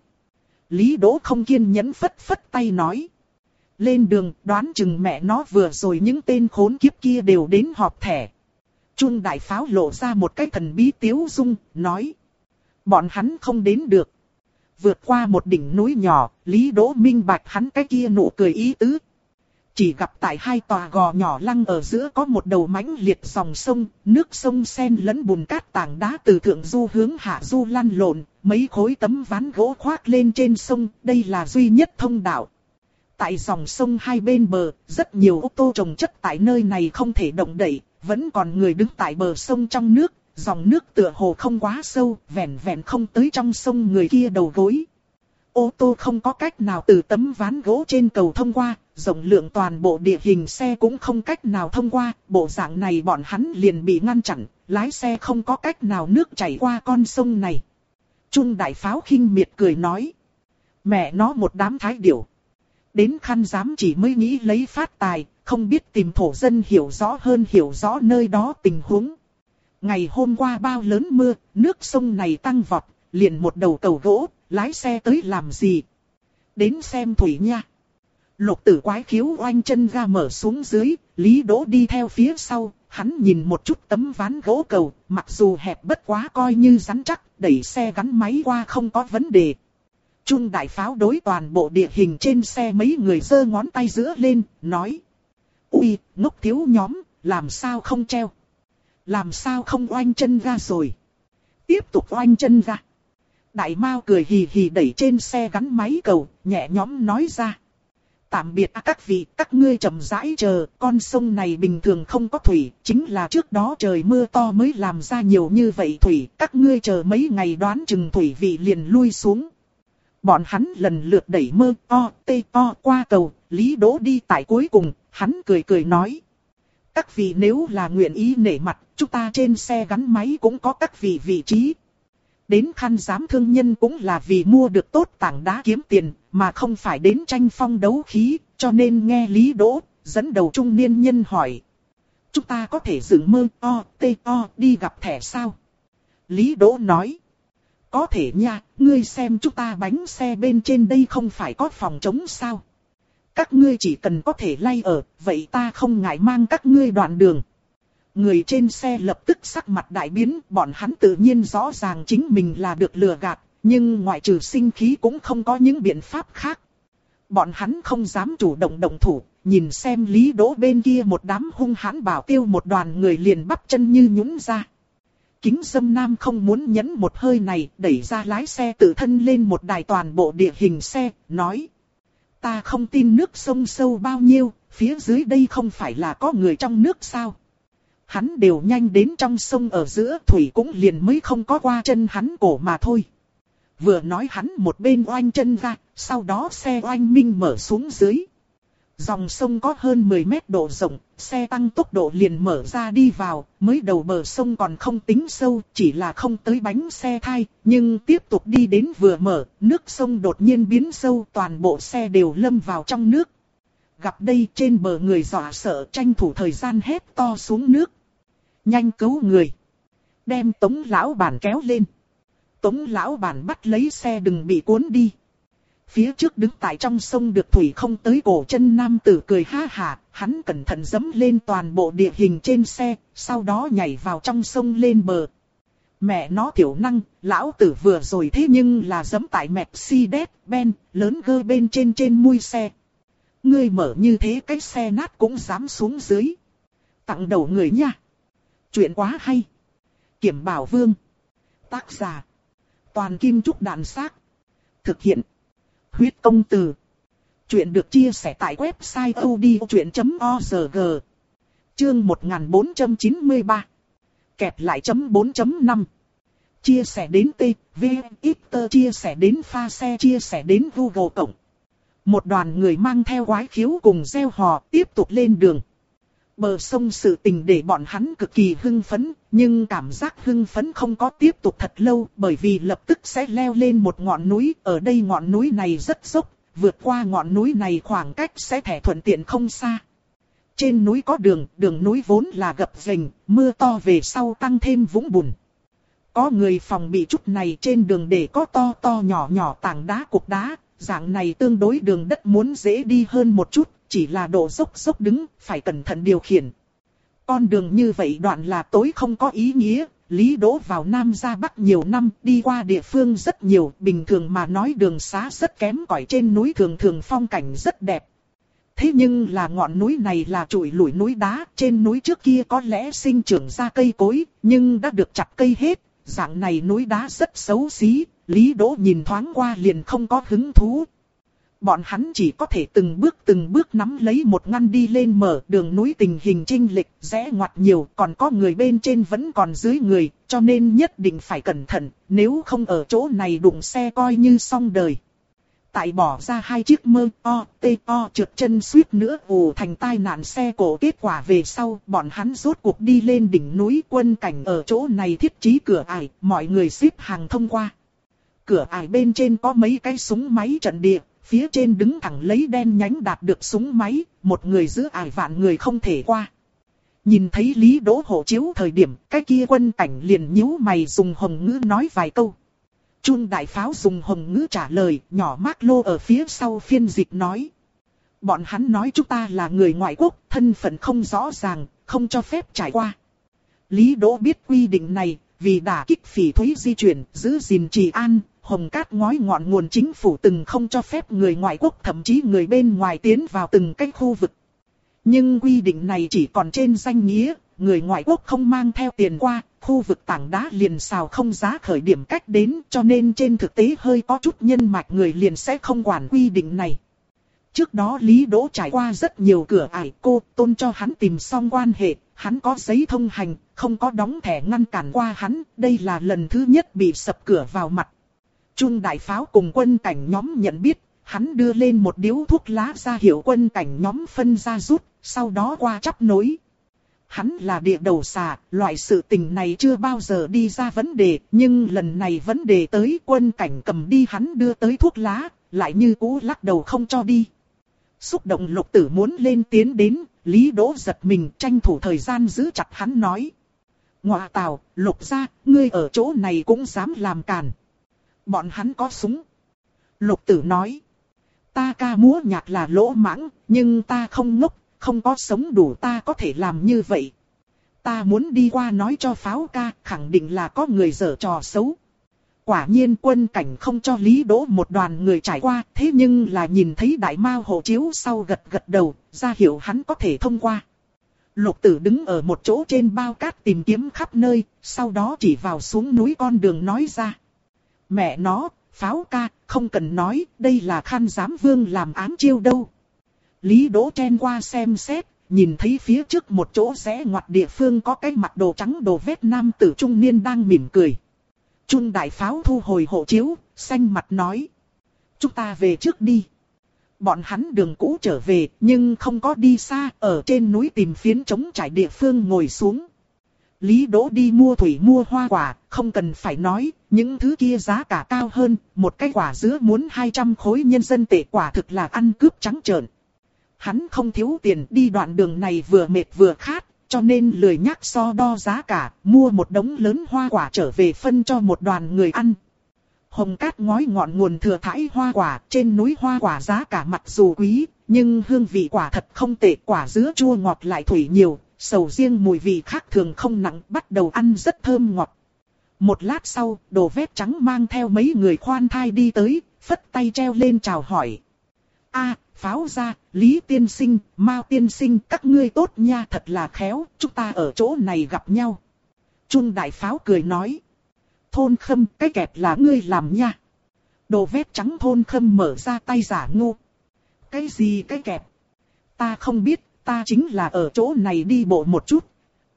A: Lý Đỗ không kiên nhẫn phất phất tay nói. Lên đường, đoán chừng mẹ nó vừa rồi những tên khốn kiếp kia đều đến họp thẻ. Trung đại pháo lộ ra một cái thần bí tiếu dung, nói. Bọn hắn không đến được. Vượt qua một đỉnh núi nhỏ, Lý Đỗ minh bạch hắn cái kia nụ cười ý tứ. Chỉ gặp tại hai tòa gò nhỏ lăng ở giữa có một đầu mãnh liệt dòng sông, nước sông xen lẫn bùn cát tảng đá từ thượng du hướng hạ du lăn lộn, mấy khối tấm ván gỗ khoác lên trên sông, đây là duy nhất thông đạo. Tại dòng sông hai bên bờ, rất nhiều ô tô trồng chất tại nơi này không thể động đậy, vẫn còn người đứng tại bờ sông trong nước, dòng nước tựa hồ không quá sâu, vẹn vẹn không tới trong sông người kia đầu gối. ô tô không có cách nào từ tấm ván gỗ trên cầu thông qua, rộng lượng toàn bộ địa hình xe cũng không cách nào thông qua, bộ dạng này bọn hắn liền bị ngăn chặn, lái xe không có cách nào nước chảy qua con sông này. Trung đại pháo khinh miệt cười nói. Mẹ nó một đám thái điểu. Đến khăn dám chỉ mới nghĩ lấy phát tài, không biết tìm thổ dân hiểu rõ hơn hiểu rõ nơi đó tình huống. Ngày hôm qua bao lớn mưa, nước sông này tăng vọt, liền một đầu cầu gỗ, lái xe tới làm gì? Đến xem thủy nha. Lục tử quái khiếu oanh chân ga mở xuống dưới, Lý Đỗ đi theo phía sau, hắn nhìn một chút tấm ván gỗ cầu, mặc dù hẹp bất quá coi như rắn chắc, đẩy xe gắn máy qua không có vấn đề. Trung đại pháo đối toàn bộ địa hình trên xe mấy người giơ ngón tay giữa lên, nói. Ui, ngốc thiếu nhóm, làm sao không treo? Làm sao không oanh chân ga rồi? Tiếp tục oanh chân ga. Đại Mao cười hì hì đẩy trên xe gắn máy cầu, nhẹ nhõm nói ra. Tạm biệt à các vị, các ngươi chậm rãi chờ, con sông này bình thường không có thủy, chính là trước đó trời mưa to mới làm ra nhiều như vậy thủy, các ngươi chờ mấy ngày đoán chừng thủy vị liền lui xuống. Bọn hắn lần lượt đẩy mơ o, tê o qua cầu, Lý Đỗ đi tại cuối cùng, hắn cười cười nói. Các vị nếu là nguyện ý nể mặt, chúng ta trên xe gắn máy cũng có các vị vị trí. Đến khăn giám thương nhân cũng là vì mua được tốt tảng đá kiếm tiền, mà không phải đến tranh phong đấu khí, cho nên nghe Lý Đỗ, dẫn đầu trung niên nhân hỏi. Chúng ta có thể dựng mơ o, tê o đi gặp thẻ sao? Lý Đỗ nói. Có thể nha, ngươi xem chúng ta bánh xe bên trên đây không phải có phòng trống sao? Các ngươi chỉ cần có thể lay ở, vậy ta không ngại mang các ngươi đoạn đường. Người trên xe lập tức sắc mặt đại biến, bọn hắn tự nhiên rõ ràng chính mình là được lừa gạt, nhưng ngoại trừ sinh khí cũng không có những biện pháp khác. Bọn hắn không dám chủ động động thủ, nhìn xem Lý Đỗ bên kia một đám hung hãn bảo tiêu một đoàn người liền bắp chân như nhũn ra. Kính Dâm Nam không muốn nhẫn một hơi này, đẩy ra lái xe tự thân lên một đài toàn bộ địa hình xe, nói. Ta không tin nước sông sâu bao nhiêu, phía dưới đây không phải là có người trong nước sao? Hắn đều nhanh đến trong sông ở giữa thủy cũng liền mới không có qua chân hắn cổ mà thôi. Vừa nói hắn một bên oanh chân ra, sau đó xe oanh minh mở xuống dưới. Dòng sông có hơn mười mét độ rộng, xe tăng tốc độ liền mở ra đi vào, mới đầu bờ sông còn không tính sâu, chỉ là không tới bánh xe thai, nhưng tiếp tục đi đến vừa mở, nước sông đột nhiên biến sâu, toàn bộ xe đều lâm vào trong nước. Gặp đây trên bờ người dọa sợ tranh thủ thời gian hét to xuống nước. Nhanh cứu người. Đem Tống lão bản kéo lên. Tống lão bản bắt lấy xe đừng bị cuốn đi. Phía trước đứng tại trong sông được thủy không tới cổ chân nam tử cười ha hả, hắn cẩn thận dẫm lên toàn bộ địa hình trên xe, sau đó nhảy vào trong sông lên bờ. Mẹ nó tiểu năng, lão tử vừa rồi thế nhưng là dẫm tại Mercedes-Benz, lớn gơ bên trên trên mui xe. Ngươi mở như thế cái xe nát cũng dám xuống dưới. Tặng đầu người nha. Chuyện quá hay. Kiểm Bảo Vương. Tác giả. Toàn Kim Trúc Đàn Xác. Thực hiện. Huyết Công Từ. Chuyện được chia sẻ tại website odchuyện chấm org. Chương một nghìn bốn trăm chín mươi ba. Kẹp lại chấm bốn chấm năm. Chia sẻ đến T, V, X, chia sẻ đến pha xe, chia sẻ đến Google Cộng. Một đoàn người mang theo quái khiếu cùng reo hò tiếp tục lên đường. Bờ sông sự tình để bọn hắn cực kỳ hưng phấn, nhưng cảm giác hưng phấn không có tiếp tục thật lâu bởi vì lập tức sẽ leo lên một ngọn núi. Ở đây ngọn núi này rất dốc, vượt qua ngọn núi này khoảng cách sẽ thẻ thuận tiện không xa. Trên núi có đường, đường núi vốn là gập ghềnh, mưa to về sau tăng thêm vũng bùn. Có người phòng bị chút này trên đường để có to to nhỏ nhỏ tảng đá cục đá, dạng này tương đối đường đất muốn dễ đi hơn một chút. Chỉ là độ dốc dốc đứng, phải cẩn thận điều khiển. Con đường như vậy đoạn là tối không có ý nghĩa. Lý Đỗ vào Nam ra Bắc nhiều năm, đi qua địa phương rất nhiều. Bình thường mà nói đường xá rất kém cỏi, trên núi thường thường phong cảnh rất đẹp. Thế nhưng là ngọn núi này là trụi lủi núi đá. Trên núi trước kia có lẽ sinh trưởng ra cây cối, nhưng đã được chặt cây hết. Dạng này núi đá rất xấu xí. Lý Đỗ nhìn thoáng qua liền không có hứng thú. Bọn hắn chỉ có thể từng bước từng bước nắm lấy một ngăn đi lên mở đường núi tình hình chênh lệch rẽ ngoặt nhiều, còn có người bên trên vẫn còn dưới người, cho nên nhất định phải cẩn thận, nếu không ở chỗ này đụng xe coi như xong đời. tại bỏ ra hai chiếc mơ o, tê o trượt chân suýt nữa ù thành tai nạn xe cộ kết quả về sau, bọn hắn rốt cuộc đi lên đỉnh núi. Quân cảnh ở chỗ này thiết trí cửa ải, mọi người xếp hàng thông qua. Cửa ải bên trên có mấy cái súng máy trận địa, phía trên đứng thẳng lấy đen nhánh đạt được súng máy, một người giữ ải vạn người không thể qua. Nhìn thấy Lý Đỗ hộ chiếu thời điểm, cái kia quân cảnh liền nhíu mày dùng hồng ngữ nói vài câu. Chun đại pháo dùng hồng ngữ trả lời, nhỏ Mark Lô ở phía sau phiên dịch nói. Bọn hắn nói chúng ta là người ngoại quốc, thân phận không rõ ràng, không cho phép trải qua. Lý Đỗ biết quy định này, vì đả kích phỉ thúy di chuyển, giữ gìn trị an, Hồng Cát ngói ngọn nguồn chính phủ từng không cho phép người ngoại quốc thậm chí người bên ngoài tiến vào từng cái khu vực. Nhưng quy định này chỉ còn trên danh nghĩa, người ngoại quốc không mang theo tiền qua, khu vực tảng đá liền xào không giá khởi điểm cách đến, cho nên trên thực tế hơi có chút nhân mạch người liền sẽ không quản quy định này. Trước đó Lý Đỗ trải qua rất nhiều cửa ải, cô Tôn cho hắn tìm xong quan hệ, hắn có giấy thông hành, không có đóng thẻ ngăn cản qua hắn, đây là lần thứ nhất bị sập cửa vào mặt. Chun đại pháo cùng quân cảnh nhóm nhận biết, hắn đưa lên một điếu thuốc lá ra hiệu quân cảnh nhóm phân ra rút, sau đó qua chắp nối. Hắn là địa đầu xà, loại sự tình này chưa bao giờ đi ra vấn đề, nhưng lần này vấn đề tới quân cảnh cầm đi hắn đưa tới thuốc lá, lại như cũ lắc đầu không cho đi. Xúc động Lục Tử muốn lên tiến đến, Lý Đỗ giật mình tranh thủ thời gian giữ chặt hắn nói. Ngọa tào, Lục gia, ngươi ở chỗ này cũng dám làm càn. Bọn hắn có súng. Lục Tử nói. Ta ca múa nhạc là lỗ mãng, nhưng ta không ngốc, không có sống đủ ta có thể làm như vậy. Ta muốn đi qua nói cho pháo ca, khẳng định là có người giở trò xấu. Quả nhiên quân cảnh không cho Lý Đỗ một đoàn người trải qua, thế nhưng là nhìn thấy đại mao hộ chiếu sau gật gật đầu, ra hiệu hắn có thể thông qua. Lục Tử đứng ở một chỗ trên bao cát tìm kiếm khắp nơi, sau đó chỉ vào xuống núi con đường nói ra. Mẹ nó, pháo ca, không cần nói, đây là Khan Giám Vương làm ám chiêu đâu. Lý Đỗ chen qua xem xét, nhìn thấy phía trước một chỗ rẽ ngoặt địa phương có cái mặc đồ trắng đồ vét nam tử trung niên đang mỉm cười. Chun đại pháo thu hồi hộ chiếu, xanh mặt nói. Chúng ta về trước đi. Bọn hắn đường cũ trở về, nhưng không có đi xa, ở trên núi tìm phiến trống trải địa phương ngồi xuống. Lý Đỗ đi mua thủy mua hoa quả, không cần phải nói, những thứ kia giá cả cao hơn, một cái quả dứa muốn hai trăm khối nhân dân tệ quả thực là ăn cướp trắng trợn. Hắn không thiếu tiền đi đoạn đường này vừa mệt vừa khát, cho nên lười nhắc so đo giá cả, mua một đống lớn hoa quả trở về phân cho một đoàn người ăn. Hồng Cát ngói ngọn nguồn thừa thãi hoa quả, trên núi hoa quả giá cả mặc dù quý, nhưng hương vị quả thật không tệ, quả dứa chua ngọt lại thủy nhiều, sầu riêng mùi vị khác thường không nặng, bắt đầu ăn rất thơm ngọt. Một lát sau, đồ vét trắng mang theo mấy người khoan thai đi tới, phất tay treo lên chào hỏi. A, pháo gia, Lý tiên sinh, Mao tiên sinh, các ngươi tốt nha, thật là khéo, chúng ta ở chỗ này gặp nhau. Chun đại pháo cười nói. Thôn Khâm, cái kẹp là ngươi làm nha. Đồ vét trắng Thôn Khâm mở ra tay giả ngu. Cái gì cái kẹp? Ta không biết, ta chính là ở chỗ này đi bộ một chút.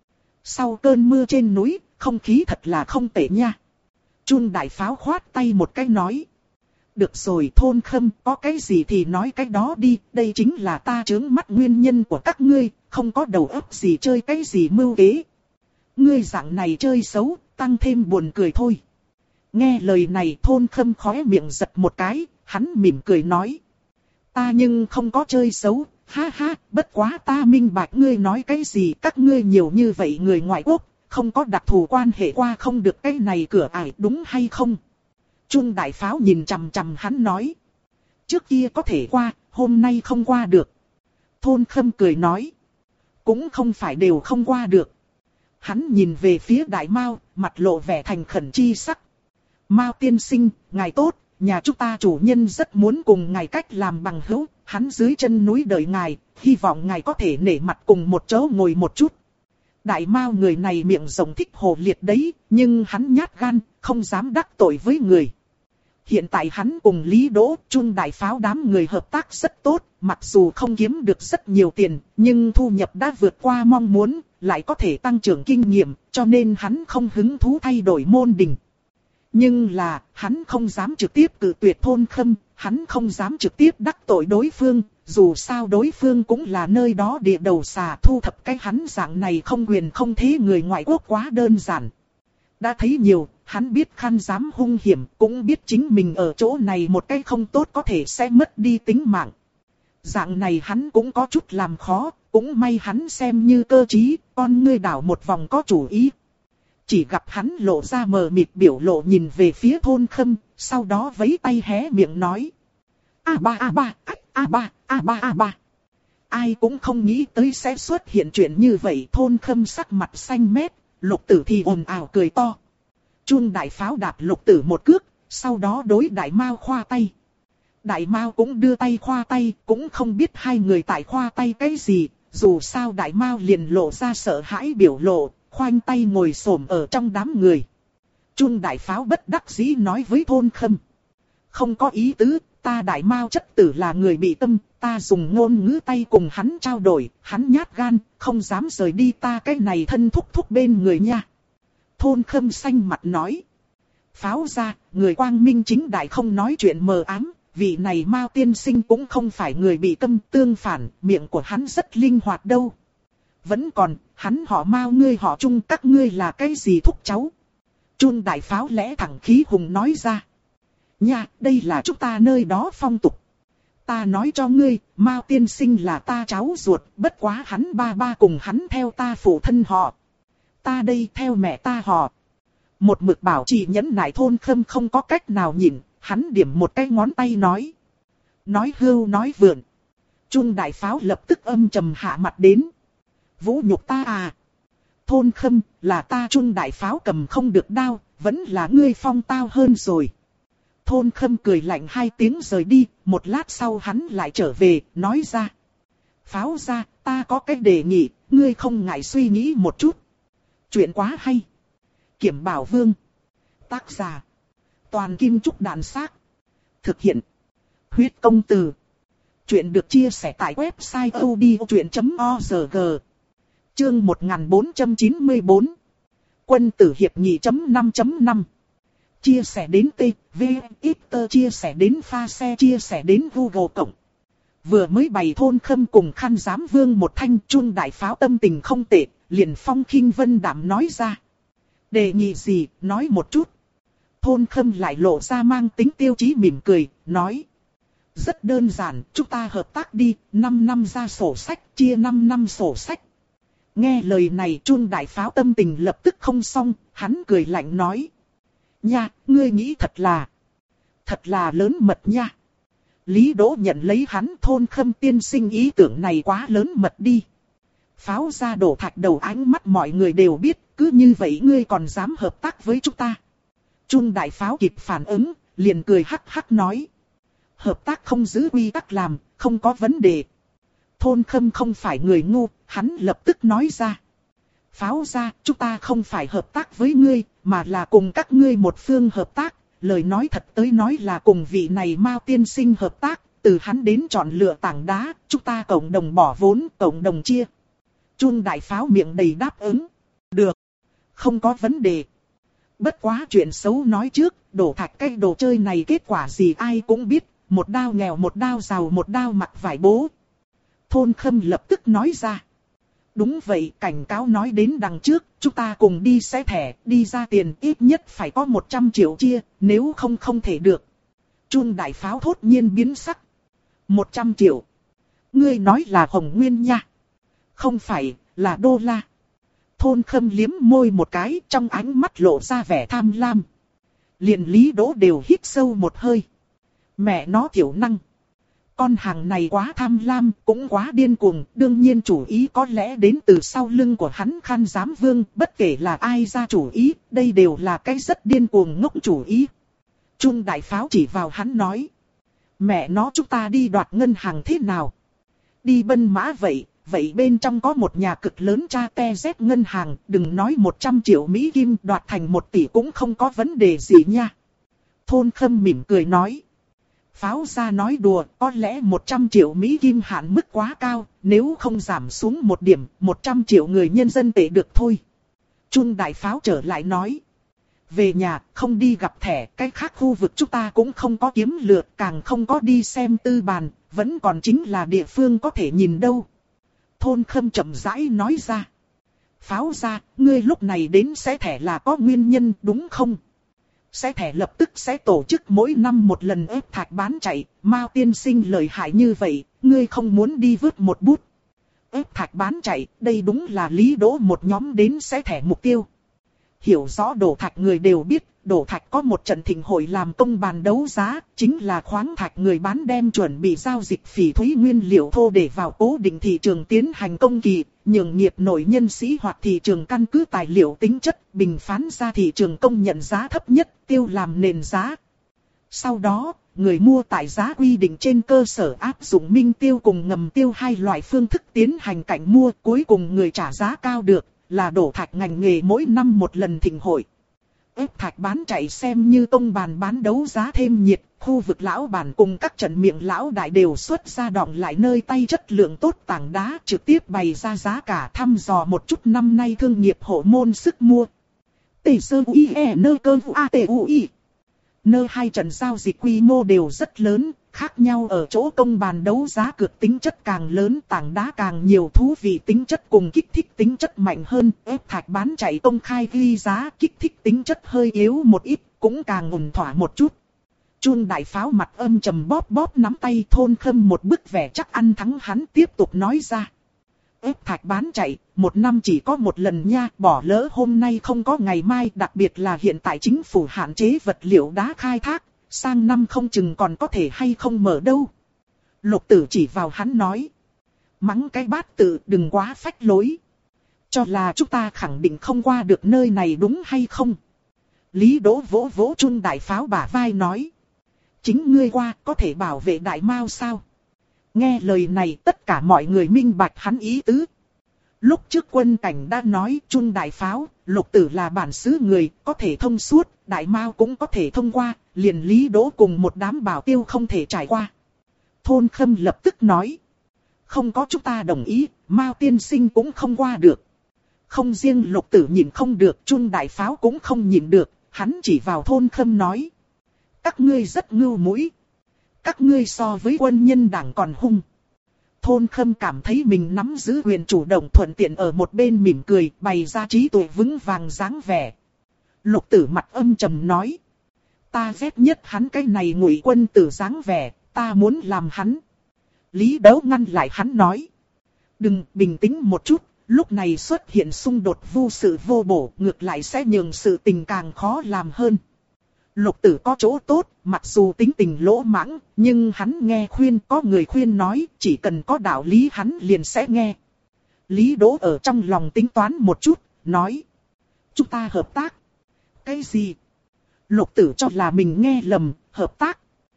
A: Sau cơn mưa trên núi, không khí thật là không tệ nha. Chun đại pháo khoát tay một cái nói. Được rồi Thôn Khâm, có cái gì thì nói cái đó đi, đây chính là ta chướng mắt nguyên nhân của các ngươi, không có đầu óc gì chơi cái gì mưu kế. Ngươi dạng này chơi xấu, tăng thêm buồn cười thôi. Nghe lời này Thôn Khâm khóe miệng giật một cái, hắn mỉm cười nói. Ta nhưng không có chơi xấu, ha ha, bất quá ta minh bạch ngươi nói cái gì, các ngươi nhiều như vậy người ngoại quốc, không có đặc thù quan hệ qua không được cái này cửa ải đúng hay không? Chun đại pháo nhìn chằm chằm hắn nói. Trước kia có thể qua, hôm nay không qua được. Thôn Khâm cười nói. Cũng không phải đều không qua được. Hắn nhìn về phía đại Mao, mặt lộ vẻ thành khẩn chi sắc. Mao tiên sinh, ngài tốt, nhà chúng ta chủ nhân rất muốn cùng ngài cách làm bằng hữu, hắn dưới chân núi đợi ngài, hy vọng ngài có thể nể mặt cùng một chỗ ngồi một chút. Đại Mao người này miệng rộng thích hồ liệt đấy, nhưng hắn nhát gan, không dám đắc tội với người. Hiện tại hắn cùng Lý Đỗ, Chun đại pháo đám người hợp tác rất tốt, mặc dù không kiếm được rất nhiều tiền, nhưng thu nhập đã vượt qua mong muốn, lại có thể tăng trưởng kinh nghiệm, cho nên hắn không hứng thú thay đổi môn đình. Nhưng là, hắn không dám trực tiếp cự tuyệt Thôn Khâm, hắn không dám trực tiếp đắc tội đối phương, dù sao đối phương cũng là nơi đó địa đầu xà, thu thập cái hắn dạng này không quyền không thế người ngoại quốc quá đơn giản. Đã thấy nhiều, hắn biết Khăn Giám hung hiểm, cũng biết chính mình ở chỗ này một cái không tốt có thể sẽ mất đi tính mạng. Dạng này hắn cũng có chút làm khó, cũng may hắn xem như cơ trí, con ngươi đảo một vòng có chủ ý. Chỉ gặp hắn lộ ra mờ mịt biểu lộ nhìn về phía Thôn Khâm, sau đó vẫy tay hé miệng nói. A ba a ba, a ba, a ba a ba. Ai cũng không nghĩ tới sẽ xuất hiện chuyện như vậy. Thôn Khâm sắc mặt xanh mét, Lục Tử thì ồn ào cười to. Chun Đại Pháo đạp Lục Tử một cước, sau đó đối Đại Mao khoa tay. Đại Mao cũng đưa tay khoa tay, cũng không biết hai người tại khoa tay cái gì, dù sao Đại Mao liền lộ ra sợ hãi biểu lộ, khoanh tay ngồi xổm ở trong đám người. Chun Đại Pháo bất đắc dĩ nói với Thôn Khâm. Không có ý tứ, ta Đại Mao chất tử là người bị tâm, ta dùng ngôn ngữ tay cùng hắn trao đổi, hắn nhát gan, không dám rời đi ta cái này thân thúc thúc bên người nha. Thôn Khâm xanh mặt nói. Pháo ra, người quang minh chính đại không nói chuyện mờ ám, vị này Mao tiên sinh cũng không phải người bị tâm, tương phản, miệng của hắn rất linh hoạt đâu. Vẫn còn, hắn họ Mao ngươi họ Trung, các ngươi là cái gì thúc cháu? Chun Đại Pháo lẽ thẳng khí hùng nói ra. Nha, đây là chúng ta nơi đó phong tục. Ta nói cho ngươi, Mao tiên sinh là ta cháu ruột, bất quá hắn ba ba cùng hắn theo ta phụ thân họ. Ta đây theo mẹ ta họ. Một mực bảo trì nhẫn nại Thôn Khâm không có cách nào nhìn, hắn điểm một cái ngón tay nói. Nói hưu nói vượn. Chun Đại Pháo lập tức âm trầm hạ mặt đến. Vũ nhục ta à. Thôn Khâm, là ta Chun Đại Pháo cầm không được đao, vẫn là ngươi phong tao hơn rồi. Thôn Khâm cười lạnh hai tiếng rời đi, một lát sau hắn lại trở về, nói ra. Pháo ra, ta có cái đề nghị, ngươi không ngại suy nghĩ một chút. Chuyện quá hay. Kiểm Bảo Vương. Tác giả. Toàn Kim Trúc Đàn Xác. Thực hiện. Huyết Công Từ. Chuyện được chia sẻ tại website odchuyện chấm org. Chương một nghìn bốn trăm chín mươi tư. Quân tử hiệp nghị chấm năm chấm năm. Chia sẻ đến T, V, X, chia sẻ đến pha xe, chia sẻ đến Google Cộng. Vừa mới bày Thôn Khâm cùng Khăn Giám Vương một thanh. Chun Đại Pháo tâm tình không tệ, liền phong khinh vân đạm nói ra. Đề nghị gì, nói một chút. Thôn Khâm lại lộ ra mang tính tiêu chí mỉm cười, nói. Rất đơn giản, chúng ta hợp tác đi, năm năm ra sổ sách, chia năm năm sổ sách. Nghe lời này Chun Đại Pháo tâm tình lập tức không xong, hắn cười lạnh nói. Nha, ngươi nghĩ thật là, thật là lớn mật nha. Lý Đỗ nhận lấy hắn. Thôn Khâm tiên sinh ý tưởng này quá lớn mật đi. Pháo ra đổ thạch đầu, ánh mắt mọi người đều biết, cứ như vậy ngươi còn dám hợp tác với chúng ta. Chun Đại Pháo kịp phản ứng, liền cười hắc hắc nói. Hợp tác không giữ quy tắc làm, không có vấn đề. Thôn Khâm không phải người ngu, hắn lập tức nói ra. Pháo ra, chúng ta không phải hợp tác với ngươi, mà là cùng các ngươi một phương hợp tác. Lời nói thật tới nói là cùng vị này Mao tiên sinh hợp tác, từ hắn đến chọn lựa tảng đá, chúng ta cộng đồng bỏ vốn, cộng đồng chia. Chun Đại Pháo miệng đầy đáp ứng. Được, không có vấn đề. Bất quá chuyện xấu nói trước, đổ thạch cái đồ chơi này kết quả gì ai cũng biết, một đao nghèo một đao giàu một đao mặc vải bố. Thôn Khâm lập tức nói ra. Đúng vậy, cảnh cáo nói đến đằng trước, chúng ta cùng đi xé thẻ, đi ra tiền ít nhất phải có một trăm triệu chia, nếu không không thể được. Chun Đại Pháo thốt nhiên biến sắc. một trăm triệu. Ngươi nói là Hồng Nguyên nha. Không phải, là đô la. Thôn Khâm liếm môi một cái, trong ánh mắt lộ ra vẻ tham lam. Liền Lý Đỗ đều hít sâu một hơi. Mẹ nó thiểu năng. Con hàng này quá tham lam, cũng quá điên cuồng, đương nhiên chủ ý có lẽ đến từ sau lưng của hắn Khăn Giám Vương, bất kể là ai ra chủ ý, đây đều là cái rất điên cuồng ngốc chủ ý. Chun Đại Pháo chỉ vào hắn nói. Mẹ nó chúng ta đi đoạt ngân hàng thế nào? Đi bân mã vậy, vậy bên trong có một nhà cực lớn cha te z ngân hàng, đừng nói một trăm triệu Mỹ Kim đoạt thành một tỷ cũng không có vấn đề gì nha. Thôn Khâm mỉm cười nói. Pháo ra nói đùa, có lẽ một trăm triệu Mỹ Kim hạn mức quá cao, nếu không giảm xuống một điểm, một trăm triệu người nhân dân tệ được thôi. Chun Đại Pháo trở lại nói. về nhà, không đi gặp thẻ, cái khác khu vực chúng ta cũng không có kiếm lượt, càng không có đi xem tư bàn, vẫn còn chính là địa phương có thể nhìn đâu. Thôn Khâm chậm rãi nói ra. Pháo gia, ngươi lúc này đến xé thẻ là có nguyên nhân đúng không? Xé thẻ lập tức sẽ tổ chức mỗi năm một lần ép thạch bán chạy, Mao tiên sinh lợi hại như vậy, ngươi không muốn đi vứt một bút. Ép thạch bán chạy, đây đúng là Lý Đỗ một nhóm đến xé thẻ mục tiêu. Hiểu rõ đổ thạch người đều biết, đổ thạch có một trận thịnh hội làm công bàn đấu giá, chính là khoáng thạch người bán đem chuẩn bị giao dịch phỉ thúy nguyên liệu thô để vào cố định thị trường tiến hành công kỳ, nhường nghiệp nội nhân sĩ hoặc thị trường căn cứ tài liệu tính chất, bình phán ra thị trường công nhận giá thấp nhất, tiêu làm nền giá. Sau đó, người mua tại giá quy định trên cơ sở áp dụng minh tiêu cùng ngầm tiêu hai loại phương thức tiến hành cạnh mua, cuối cùng người trả giá cao được, là đổ thạch ngành nghề mỗi năm một lần thịnh hội. Ép thạch bán chạy xem như công bàn bán đấu giá thêm nhiệt, khu vực lão bản cùng các trận miệng lão đại đều xuất ra đọng lại nơi tay chất lượng tốt tảng đá trực tiếp bày ra giá cả thăm dò một chút năm nay thương nghiệp hộ môn sức mua. Tê sơ ui e nơ cơ vụ a tê ui. Nơ hai trận giao dịch quy mô đều rất lớn, khác nhau ở chỗ công bàn đấu giá cược tính chất càng lớn, tảng đá càng nhiều, thú vị tính chất cùng kích thích tính chất mạnh hơn, ép thạch bán chạy công khai ghi giá, kích thích tính chất hơi yếu một ít, cũng càng ổn thỏa một chút. Chuông đại pháo mặt âm trầm bóp bóp nắm tay. Thôn Khâm một bức vẻ chắc ăn thắng hắn tiếp tục nói ra. Ép thạch bán chạy, một năm chỉ có một lần nha, bỏ lỡ hôm nay không có ngày mai, đặc biệt là hiện tại chính phủ hạn chế vật liệu đá khai thác, sang năm không chừng còn có thể hay không mở đâu. Lục Tử chỉ vào hắn nói. Mắng cái bát tự đừng quá phách lối. Cho là chúng ta khẳng định không qua được nơi này đúng hay không? Lý Đỗ vỗ vỗ Chuông đại pháo bả vai nói. Chính ngươi qua có thể bảo vệ Đại Mao sao? Nghe lời này tất cả mọi người minh bạch hắn ý tứ. Lúc trước quân cảnh đã nói Chuông đại pháo, Lục Tử là bản xứ người, có thể thông suốt, Đại Mao cũng có thể thông qua, liền Lý Đỗ cùng một đám bảo tiêu không thể trải qua. Thôn Khâm lập tức nói. Không có chúng ta đồng ý, Mao tiên sinh cũng không qua được. Không riêng Lục Tử nhìn không được, Chuông đại pháo cũng không nhìn được, hắn chỉ vào Thôn Khâm nói. Các ngươi rất ngưu mũi. Các ngươi so với quân nhân đảng còn hung. Thôn Khâm cảm thấy mình nắm giữ quyền chủ động, thuận tiện ở một bên mỉm cười, bày ra trí tuệ vững vàng dáng vẻ. Lục Tử mặt âm trầm nói. Ta ghét nhất hắn cái này ngụy quân tử dáng vẻ, ta muốn làm hắn. Lý Đấu ngăn lại hắn nói. Đừng, bình tĩnh một chút, lúc này xuất hiện xung đột vô sự vô bổ, ngược lại sẽ nhường sự tình càng khó làm hơn. Lục Tử có chỗ tốt, mặc dù tính tình lỗ mãng, nhưng hắn nghe khuyên, có người khuyên nói, chỉ cần có đạo lý hắn liền sẽ nghe. Lý Đỗ ở trong lòng tính toán một chút, nói. Chúng ta hợp tác. Cái gì? Lục Tử cho là mình nghe lầm, hợp tác.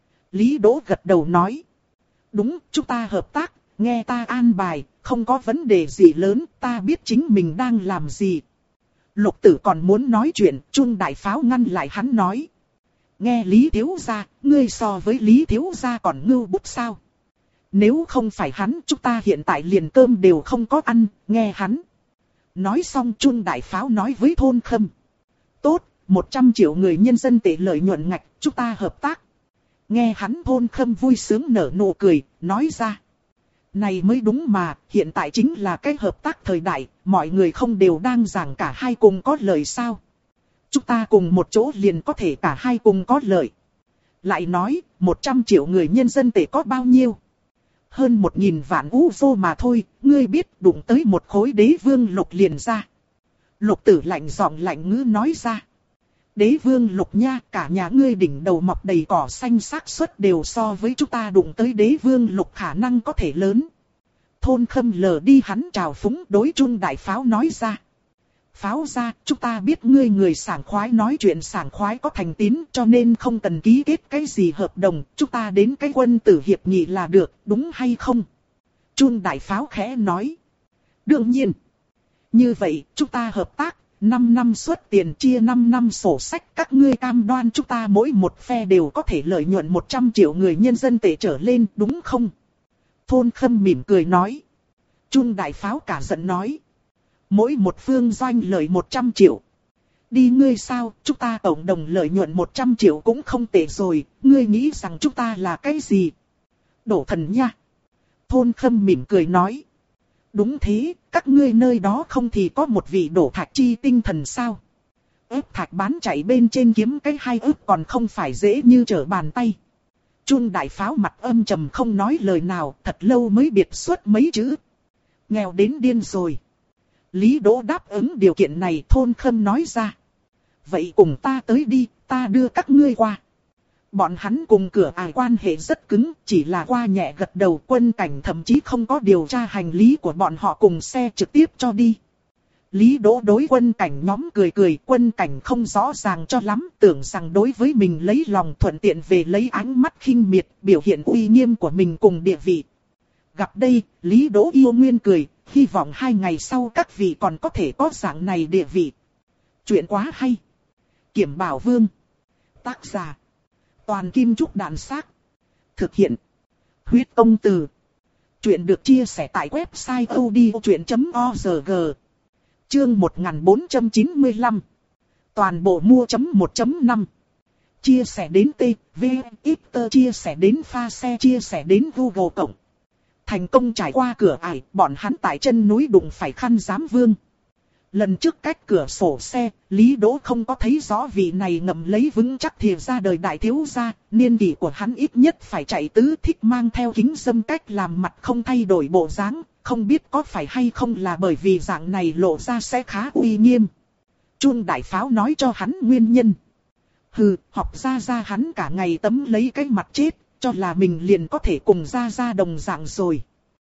A: Lý Đỗ gật đầu nói. Đúng, chúng ta hợp tác, nghe ta an bài, không có vấn đề gì lớn, ta biết chính mình đang làm gì. Lục Tử còn muốn nói chuyện, Chuông đại pháo ngăn lại hắn nói. Nghe Lý thiếu gia, ngươi so với Lý thiếu gia còn ngưu bút sao? Nếu không phải hắn, chúng ta hiện tại liền cơm đều không có ăn, nghe hắn. Nói xong Chuông đại pháo nói với Thôn Khâm. Tốt, một trăm triệu người nhân dân tệ lợi nhuận ngạch, chúng ta hợp tác. Nghe hắn Thôn Khâm vui sướng nở nụ cười, nói ra. Này mới đúng mà, hiện tại chính là cái hợp tác thời đại, mọi người không đều đang giảng cả hai cùng có lợi sao? Chúng ta cùng một chỗ liền có thể cả hai cùng có lợi. Lại nói, một trăm triệu người nhân dân tệ có bao nhiêu? Hơn một nghìn vạn u vô mà thôi, ngươi biết đụng tới một khối đế vương lục liền ra. Lục Tử lạnh giọng lạnh ngữ nói ra. Đế vương lục nha, cả nhà ngươi đỉnh đầu mọc đầy cỏ xanh, xác suất đều so với chúng ta đụng tới đế vương lục khả năng có thể lớn. Thôn Khâm lờ đi hắn trào phúng, đối Chuông đại pháo nói ra. Pháo ra, chúng ta biết ngươi người sảng khoái nói chuyện sảng khoái có thành tín, cho nên không cần ký kết cái gì hợp đồng, chúng ta đến cái quân tử hiệp nghị là được, đúng hay không? Chuông đại pháo khẽ nói. Đương nhiên. Như vậy, chúng ta hợp tác, năm năm xuất tiền chia năm năm sổ sách, các ngươi cam đoan chúng ta mỗi một phe đều có thể lợi nhuận một trăm triệu người nhân dân tệ trở lên, đúng không? Thôn Khâm mỉm cười nói. Chuông đại pháo cả giận nói. Mỗi một phương doanh lợi một trăm triệu. Đi ngươi sao, chúng ta tổng đồng lợi nhuận một trăm triệu cũng không tệ rồi, ngươi nghĩ rằng chúng ta là cái gì? Đổ thần nha. Thôn Khâm mỉm cười nói. Đúng thế, các ngươi nơi đó không thì có một vị đổ thạch chi tinh thần sao? Ướp thạch bán chạy bên trên kiếm cái hai ướp còn không phải dễ như trở bàn tay. Chun đại pháo mặt âm trầm không nói lời nào, thật lâu mới biệt xuất mấy chữ. Nghèo đến điên rồi. Lý Đỗ đáp ứng điều kiện này, Thôn Khâm nói ra. Vậy cùng ta tới đi, ta đưa các ngươi qua. Bọn hắn cùng cửa ải quan hệ rất cứng, chỉ là qua nhẹ gật đầu. Quân cảnh thậm chí không có điều tra hành lý của bọn họ, cùng xe trực tiếp cho đi. Lý Đỗ đối quân cảnh nhóm cười cười, quân cảnh không rõ ràng cho lắm, tưởng rằng đối với mình lấy lòng thuận tiện về lấy ánh mắt khinh miệt, biểu hiện uy nghiêm của mình cùng địa vị. Gặp đây, Lý Đỗ yêu nguyên cười, hy vọng hai ngày sau các vị còn có thể có dạng này địa vị. Chuyện quá hay. Kiểm Bảo Vương. Tác giả. Toàn Kim Trúc Đàn Xác. Thực hiện. Huyết Công Từ. Chuyện được chia sẻ tại website odchuyện chấm org. Chương một nghìn bốn trăm chín mươi lăm. Toàn bộ mua chấm một chấm năm. Chia sẻ đến T, V, X, chia sẻ đến pha xe, chia sẻ đến Google Cộng. Thành công trải qua cửa ải, bọn hắn tại chân núi đụng phải Khăn Giám Vương. Lần trước cách cửa sổ xe, Lý Đỗ không có thấy rõ vị này ngậm lấy vững chắc thìa ra đời đại thiếu gia, niên kỷ của hắn ít nhất phải chạy tứ, thích mang theo kính dâm, cách làm mặt không thay đổi bộ dáng, không biết có phải hay không là bởi vì dạng này lộ ra sẽ khá uy nghiêm. Chun đại pháo nói cho hắn nguyên nhân. Hừ, học ra ra hắn cả ngày tấm lấy cái mặt chết, cho là mình liền có thể cùng ra ra đồng dạng rồi.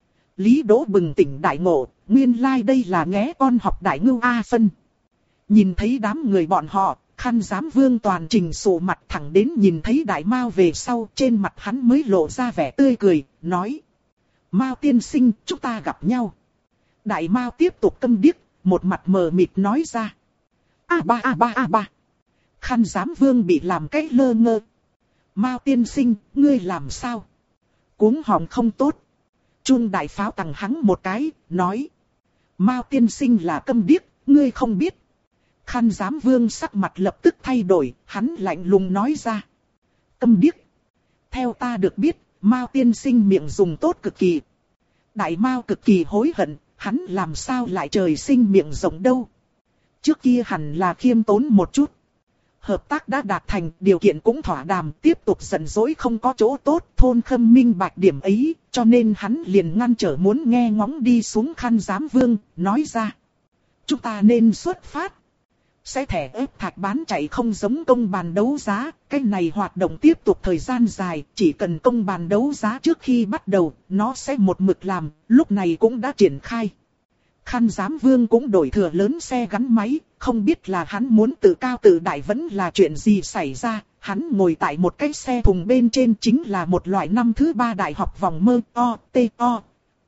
A: Lý Đỗ bừng tỉnh đại ngộ, nguyên lai like đây là nghé con học đại ngưu A phân. Nhìn thấy đám người bọn họ, Khăn Giám Vương toàn trình sụ mặt, thẳng đến nhìn thấy Đại Mao về sau, trên mặt hắn mới lộ ra vẻ tươi cười, nói. Mao tiên sinh, chúng ta gặp nhau. Đại Mao tiếp tục câm điếc, một mặt mờ mịt nói ra. A ba a ba a ba. Khăn Giám Vương bị làm cái lơ ngơ. Mao tiên sinh, ngươi làm sao? Cuống họng không tốt. Chun đại pháo tằng hắn một cái, nói. Mao tiên sinh là câm điếc, ngươi không biết. Khăn Giám Vương sắc mặt lập tức thay đổi, hắn lạnh lùng nói ra. Câm điếc. Theo ta được biết, Mao tiên sinh miệng dùng tốt cực kỳ. Đại Mao cực kỳ hối hận, hắn làm sao lại trời sinh miệng rộng đâu. Trước kia hẳn là khiêm tốn một chút. Hợp tác đã đạt thành, điều kiện cũng thỏa đàm, tiếp tục giận dỗi không có chỗ tốt. Thôn Khâm minh bạch điểm ấy, cho nên hắn liền ngăn trở muốn nghe ngóng đi xuống. Khăn Giám Vương, nói ra. Chúng ta nên xuất phát. Sẽ thẻ ép thạch bán chạy không giống công bàn đấu giá, cái này hoạt động tiếp tục thời gian dài, chỉ cần công bàn đấu giá trước khi bắt đầu, nó sẽ một mực làm, lúc này cũng đã triển khai. Khăn Giám Vương cũng đổi thừa lớn xe gắn máy, không biết là hắn muốn tự cao tự đại vẫn là chuyện gì xảy ra, hắn ngồi tại một cái xe thùng bên trên, chính là một loại năm thứ ba đại học vòng mơ, o, t, o.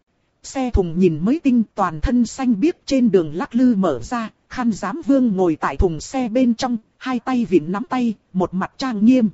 A: Xe thùng nhìn mới tinh, toàn thân xanh biếc, trên đường lắc lư mở ra, Khăn Giám Vương ngồi tại thùng xe bên trong, hai tay vịn nắm tay, một mặt trang nghiêm.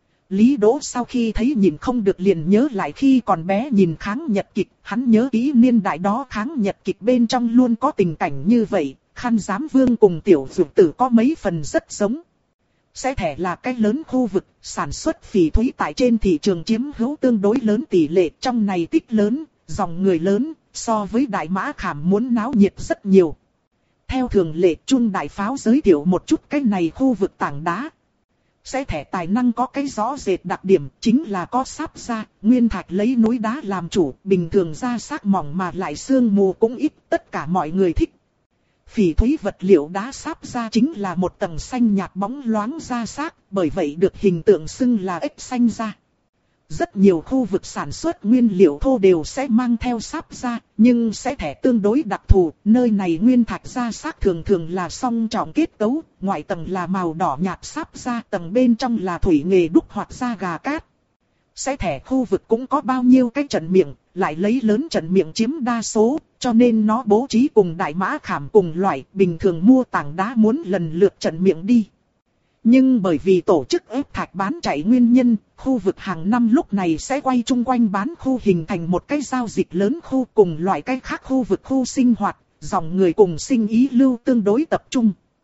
A: Lý Đỗ sau khi thấy nhìn không được liền nhớ lại khi còn bé nhìn kháng Nhật kịch, hắn nhớ kỹ niên đại đó kháng Nhật kịch bên trong luôn có tình cảnh như vậy, Khăn Giám Vương cùng tiểu dược tử có mấy phần rất giống. Sẽ thẻ là cái lớn khu vực, sản xuất phỉ thúy tại trên thị trường chiếm hữu tương đối lớn tỷ lệ, trong này tích lớn, dòng người lớn, so với Đại Mã Khảm muốn náo nhiệt rất nhiều. Theo thường lệ, Chun đại pháo giới thiệu một chút cái này khu vực tảng đá. Sẽ thẻ tài năng có cái rõ rệt đặc điểm, chính là có sáp ra, nguyên thạch lấy núi đá làm chủ, bình thường ra xác mỏng mà lại sương mù cũng ít, tất cả mọi người thích. Phỉ thúy vật liệu đá sáp ra chính là một tầng xanh nhạt bóng loáng ra xác, bởi vậy được hình tượng xưng là ếch xanh ra. Rất nhiều khu vực sản xuất nguyên liệu thô đều sẽ mang theo sáp ra, nhưng sẽ thẻ tương đối đặc thù, nơi này nguyên thạch ra xác thường thường là song trọng kết cấu, ngoại tầng là màu đỏ nhạt sáp ra, tầng bên trong là thủy nghề đúc hoặc da gà cát. Sẽ thẻ khu vực cũng có bao nhiêu cái trận miệng, lại lấy lớn trận miệng chiếm đa số, cho nên nó bố trí cùng Đại Mã Khảm cùng loại, bình thường mua tảng đá muốn lần lượt trận miệng đi. Nhưng bởi vì tổ chức ép thạch bán chạy nguyên nhân, khu vực hàng năm lúc này sẽ quay chung quanh bán khu hình thành một cái giao dịch lớn khu cùng loại cái khác khu vực khu sinh hoạt, dòng người cùng sinh ý lưu tương đối tập trung.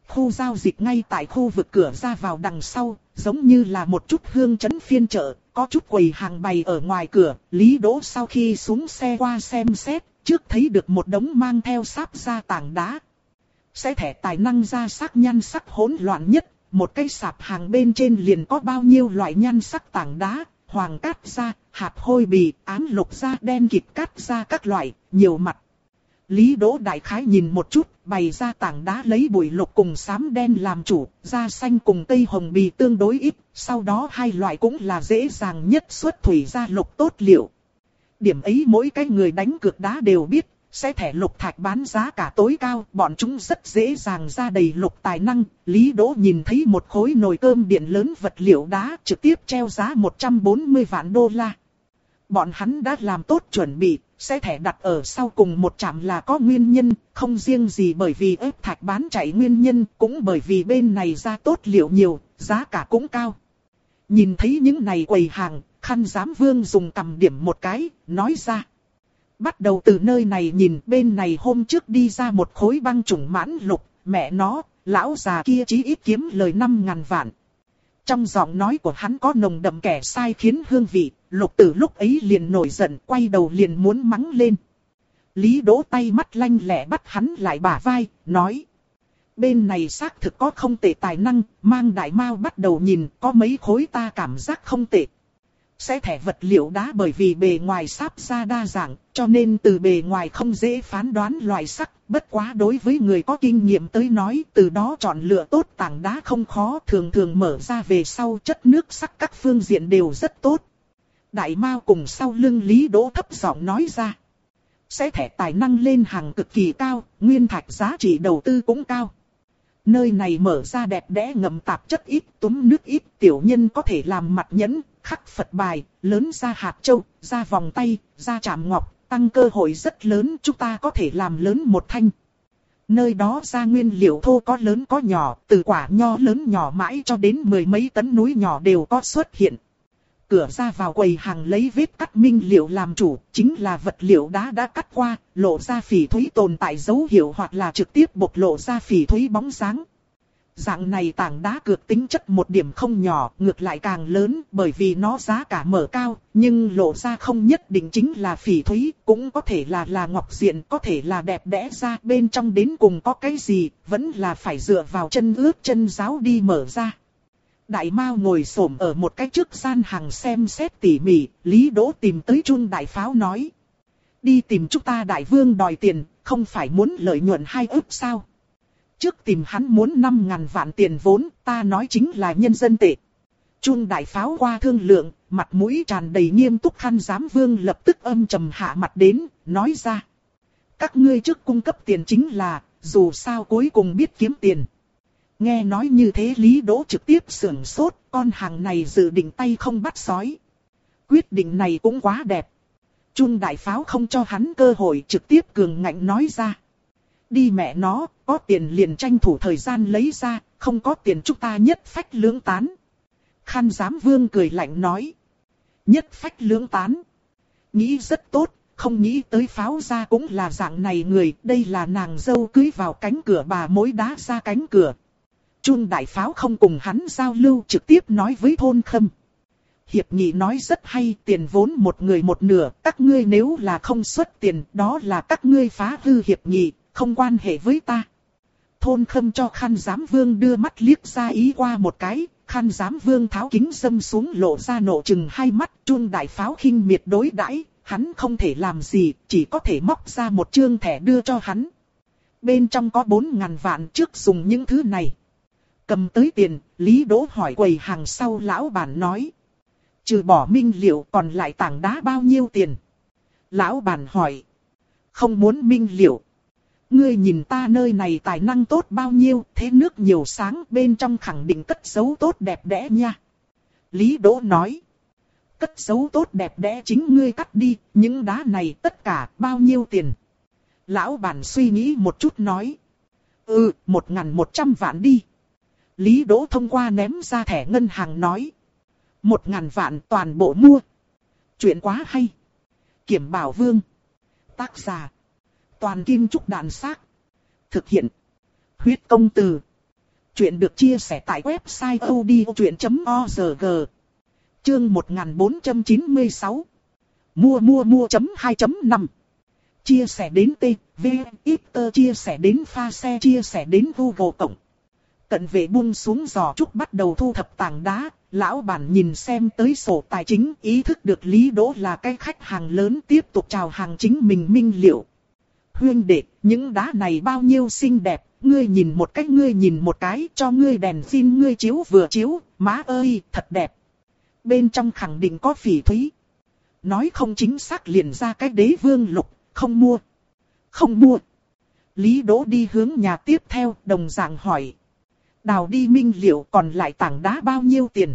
A: Khu giao dịch ngay tại khu vực cửa ra vào đằng sau, giống như là một chút hương trấn phiên chợ, có chút quầy hàng bày ở ngoài cửa. Lý Đỗ sau khi xuống xe qua xem xét, trước thấy được một đống mang theo sáp ra tảng đá. Sẽ thẻ tài năng ra sắc nhan sắc hỗn loạn nhất, một cái sạp hàng bên trên liền có bao nhiêu loại nhan sắc tảng đá, hoàng cát ra, hạt hôi bì, ám lục ra, đen kịt cát ra các loại, nhiều mặt. Lý Đỗ đại khái nhìn một chút, bày ra tảng đá lấy bụi lục cùng xám đen làm chủ, da xanh cùng tây hồng bì tương đối ít, sau đó hai loại cũng là dễ dàng nhất xuất thủy ra lục tốt liệu. Điểm ấy mỗi cái người đánh cược đá đều biết, sẽ thẻ lục thạch bán giá cả tối cao, bọn chúng rất dễ dàng ra đầy lục tài năng. Lý Đỗ nhìn thấy một khối nồi cơm điện lớn vật liệu đá trực tiếp treo giá một trăm bốn mươi vạn đô la. Bọn hắn đã làm tốt chuẩn bị, sẽ thẻ đặt ở sau cùng một trạm là có nguyên nhân, không riêng gì bởi vì ép thạch bán chạy nguyên nhân, cũng bởi vì bên này ra tốt liệu nhiều, giá cả cũng cao. Nhìn thấy những này quầy hàng, Khăn Giám Vương dùng cầm điểm một cái, nói ra. Bắt đầu từ nơi này nhìn, bên này hôm trước đi ra một khối băng chủng mãn lục, mẹ nó, lão già kia chí ít kiếm lời năm ngàn vạn. Trong giọng nói của hắn có nồng đậm kẻ sai khiến hương vị, Lục Tử lúc ấy liền nổi giận, quay đầu liền muốn mắng lên. Lý Đỗ tay mắt lanh lẹ bắt hắn lại bả vai, nói. Bên này xác thực có không tệ tài năng, mang đại mao bắt đầu nhìn, có mấy khối ta cảm giác không tệ. Sẽ thẻ vật liệu đá bởi vì bề ngoài sáp ra đa dạng, cho nên từ bề ngoài không dễ phán đoán loại sắc. Bất quá đối với người có kinh nghiệm tới nói, từ đó chọn lựa tốt tảng đá không khó, thường thường mở ra về sau chất nước sắc các phương diện đều rất tốt. Đại Mao cùng sau lưng Lý Đỗ thấp giọng nói ra. Sẽ thẻ tài năng lên hàng cực kỳ cao, nguyên thạch giá trị đầu tư cũng cao. Nơi này mở ra đẹp đẽ ngậm tạp chất ít, túm nước ít, tiểu nhân có thể làm mặt nhẫn, khắc Phật bài, lớn ra hạt châu, ra vòng tay, ra chạm ngọc, tăng cơ hội rất lớn, chúng ta có thể làm lớn một thanh. Nơi đó ra nguyên liệu thô có lớn có nhỏ, từ quả nho lớn nhỏ mãi cho đến mười mấy tấn núi nhỏ đều có xuất hiện. Cửa ra vào quầy hàng lấy vết cắt minh liệu làm chủ, chính là vật liệu đá đã cắt qua, lộ ra phỉ thúy tồn tại dấu hiệu hoặc là trực tiếp bộc lộ ra phỉ thúy bóng dáng. Dạng này tảng đá cược tính chất một điểm không nhỏ, ngược lại càng lớn, bởi vì nó giá cả mở cao, nhưng lộ ra không nhất định chính là phỉ thúy, cũng có thể là là ngọc diện, có thể là đẹp đẽ ra, bên trong đến cùng có cái gì, vẫn là phải dựa vào chân ướt chân giáo đi mở ra. Đại Mao ngồi xổm ở một cái trước gian hàng xem xét tỉ mỉ, Lý Đỗ tìm tới Chun Đại Pháo nói. Đi tìm chúng ta đại vương đòi tiền, không phải muốn lợi nhuận hai ức sao? Trước tìm hắn muốn năm ngàn vạn tiền vốn, ta nói chính là nhân dân tệ. Chun Đại Pháo qua thương lượng, mặt mũi tràn đầy nghiêm túc. Khăn Giám Vương lập tức âm trầm hạ mặt đến, nói ra. Các ngươi trước cung cấp tiền chính là, dù sao cuối cùng biết kiếm tiền. Nghe nói như thế Lý Đỗ trực tiếp sưởng sốt, con hàng này dự định tay không bắt sói. Quyết định này cũng quá đẹp. Chun Đại Pháo không cho hắn cơ hội, trực tiếp cường ngạnh nói ra. Đi mẹ nó, có tiền liền tranh thủ thời gian lấy ra, không có tiền chúng ta nhất phách lưỡng tán. Khăn Giám Vương cười lạnh nói. Nhất phách lưỡng tán. Nghĩ rất tốt, không nghĩ tới Pháo gia cũng là dạng này người, đây là nàng dâu cưới vào cánh cửa bà mối đá ra cánh cửa. Chun Đại Pháo không cùng hắn giao lưu, trực tiếp nói với Thôn Khâm. Hiệp nghị nói rất hay, tiền vốn một người một nửa, các ngươi nếu là không xuất tiền, đó là các ngươi phá hư hiệp nghị, không quan hệ với ta. Thôn Khâm cho Khăn Giám Vương đưa mắt liếc ra ý qua một cái, Khăn Giám Vương tháo kính dâm xuống lộ ra nộ chừng hai mắt. Chun Đại Pháo khinh miệt đối đãi, hắn không thể làm gì, chỉ có thể móc ra một trương thẻ đưa cho hắn. Bên trong có bốn ngàn vạn, trước dùng những thứ này. Cầm tới tiền, Lý Đỗ hỏi quầy hàng sau lão bản nói. Trừ bỏ minh liệu còn lại tảng đá bao nhiêu tiền? Lão bản hỏi. Không muốn minh liệu. Ngươi nhìn ta nơi này tài năng tốt bao nhiêu, thế nước nhiều sáng, bên trong khẳng định cất giấu tốt đẹp đẽ nha. Lý Đỗ nói. Cất giấu tốt đẹp đẽ chính ngươi cắt đi, những đá này tất cả bao nhiêu tiền? Lão bản suy nghĩ một chút nói. Ừ, một ngàn một trăm vạn đi. Lý Đỗ thông qua ném ra thẻ ngân hàng nói. Một ngàn vạn toàn bộ mua. Chuyện quá hay. Kiểm Bảo Vương. Tác giả. Toàn Kim Trúc Đàn Xác. Thực hiện. Huyết Công Từ. Chuyện được chia sẻ tại website odchuyện chấm org. Chương một nghìn bốn trăm chín mươi sáu. Mua mua mua chấm hai chấm năm. Chia sẻ đến T, V, X, chia sẻ đến pha xe, chia sẻ đến Google Cộng. Cận vệ buông xuống giò trúc bắt đầu thu thập tảng đá. Lão bản nhìn xem tới sổ tài chính, ý thức được Lý Đỗ là cái khách hàng lớn, tiếp tục chào hàng chính mình Minh Liệu. Huynh đệ, những đá này bao nhiêu xinh đẹp, ngươi nhìn một cái, ngươi nhìn một cái, cho ngươi đèn pin ngươi chiếu vừa chiếu, má ơi, thật đẹp. Bên trong khẳng định có phỉ thúy. Nói không chính xác liền ra cái Đế Vương Lục, không mua. Không mua. Lý Đỗ đi hướng nhà tiếp theo, đồng dạng hỏi. Đào đi Minh Liệu, còn lại tảng đá bao nhiêu tiền?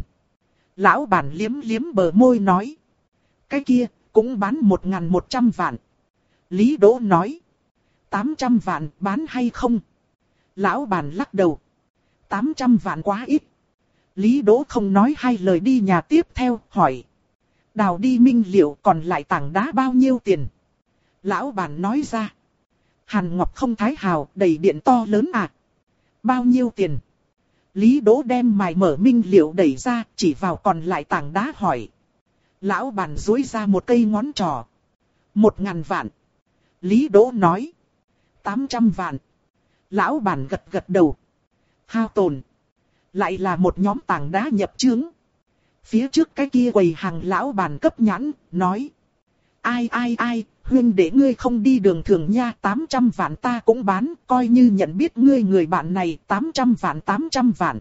A: Lão bản liếm liếm bờ môi nói. Cái kia, cũng bán một nghìn một trăm vạn. Lý Đỗ nói. tám trăm vạn, bán hay không? Lão bản lắc đầu. tám trăm vạn quá ít. Lý Đỗ không nói hai lời đi nhà tiếp theo, hỏi. Đào đi Minh Liệu, còn lại tảng đá bao nhiêu tiền? Lão bản nói ra. Hàn Ngọc không thái hào, đầy điện to lớn à? Bao nhiêu tiền? Lý Đỗ đem mài mở Minh Liệu đẩy ra, chỉ vào còn lại tảng đá hỏi. Lão bản duỗi ra một cây ngón trỏ. Một ngàn vạn. Lý Đỗ nói. Tám trăm vạn. Lão bản gật gật đầu. Hao tồn. Lại là một nhóm tảng đá nhập chướng. Phía trước cái kia quầy hàng lão bản cấp nhãn, nói. Ai ai ai, huynh đệ ngươi không đi đường thường nha, tám trăm vạn ta cũng bán, coi như nhận biết ngươi người bạn này, tám trăm vạn tám trăm vạn.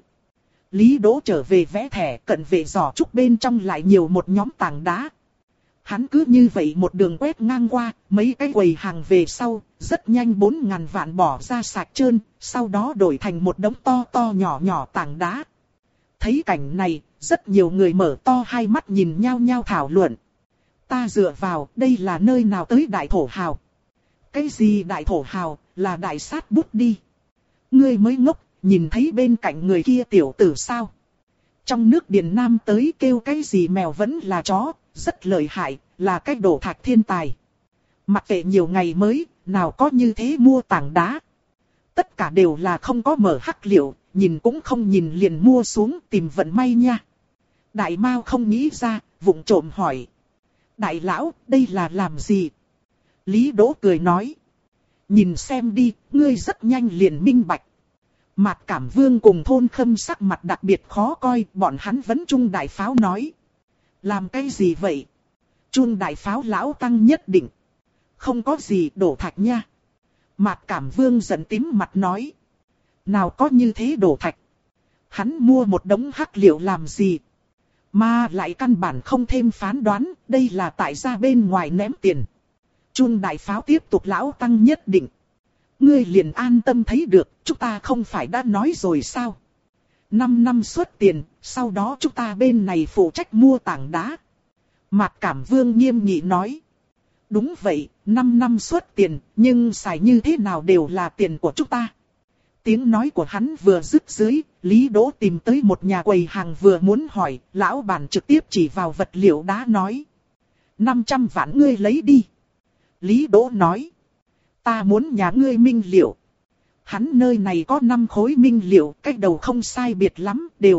A: Lý Đỗ trở về vẽ thẻ, cận về giỏ trúc bên trong lại nhiều một nhóm tảng đá. Hắn cứ như vậy một đường quét ngang qua, mấy cái quầy hàng về sau, rất nhanh bốn ngàn vạn bỏ ra sạch trơn, sau đó đổi thành một đống to to nhỏ nhỏ tảng đá. Thấy cảnh này, rất nhiều người mở to hai mắt nhìn nhau nhau thảo luận. Ta dựa vào, đây là nơi nào tới đại thổ hào? Cái gì đại thổ hào, là đại sát bút đi. Ngươi mới ngốc, nhìn thấy bên cạnh người kia tiểu tử sao? Trong nước Điền Nam tới kêu cái gì mèo vẫn là chó, rất lợi hại, là cái đổ thạch thiên tài. Mặc kệ nhiều ngày mới, nào có như thế mua tảng đá. Tất cả đều là không có mở hắc liệu, nhìn cũng không nhìn liền mua xuống tìm vận may nha. Đại Mao không nghĩ ra, vụng trộm hỏi. Đại lão, đây là làm gì? Lý Đỗ cười nói. Nhìn xem đi, ngươi rất nhanh liền minh bạch. Mạt Cảm Vương cùng Thôn Khâm sắc mặt đặc biệt khó coi, bọn hắn vẫn chung đại pháo nói. Làm cái gì vậy? Chung đại pháo lão tăng nhất định. Không có gì đổ thạch nha. Mạt Cảm Vương giận tím mặt nói. Nào có như thế đổ thạch. Hắn mua một đống hắc liệu làm gì? Mà lại căn bản không thêm phán đoán, đây là tại gia bên ngoài ném tiền. Chun đại pháo tiếp tục lão tăng nhất định. Ngươi liền an tâm thấy được, chúng ta không phải đã nói rồi sao? Năm năm xuất tiền, sau đó chúng ta bên này phụ trách mua tảng đá. Mạt Cảm Vương nghiêm nghị nói. Đúng vậy, năm năm xuất tiền, nhưng xài như thế nào đều là tiền của chúng ta. Tiếng nói của hắn vừa dứt dưới, Lý Đỗ tìm tới một nhà quầy hàng vừa muốn hỏi, lão bản trực tiếp chỉ vào vật liệu đá nói. năm trăm vạn ngươi lấy đi. Lý Đỗ nói. Ta muốn nhà ngươi minh liệu. Hắn nơi này có năm khối minh liệu, cách đầu không sai biệt lắm, đều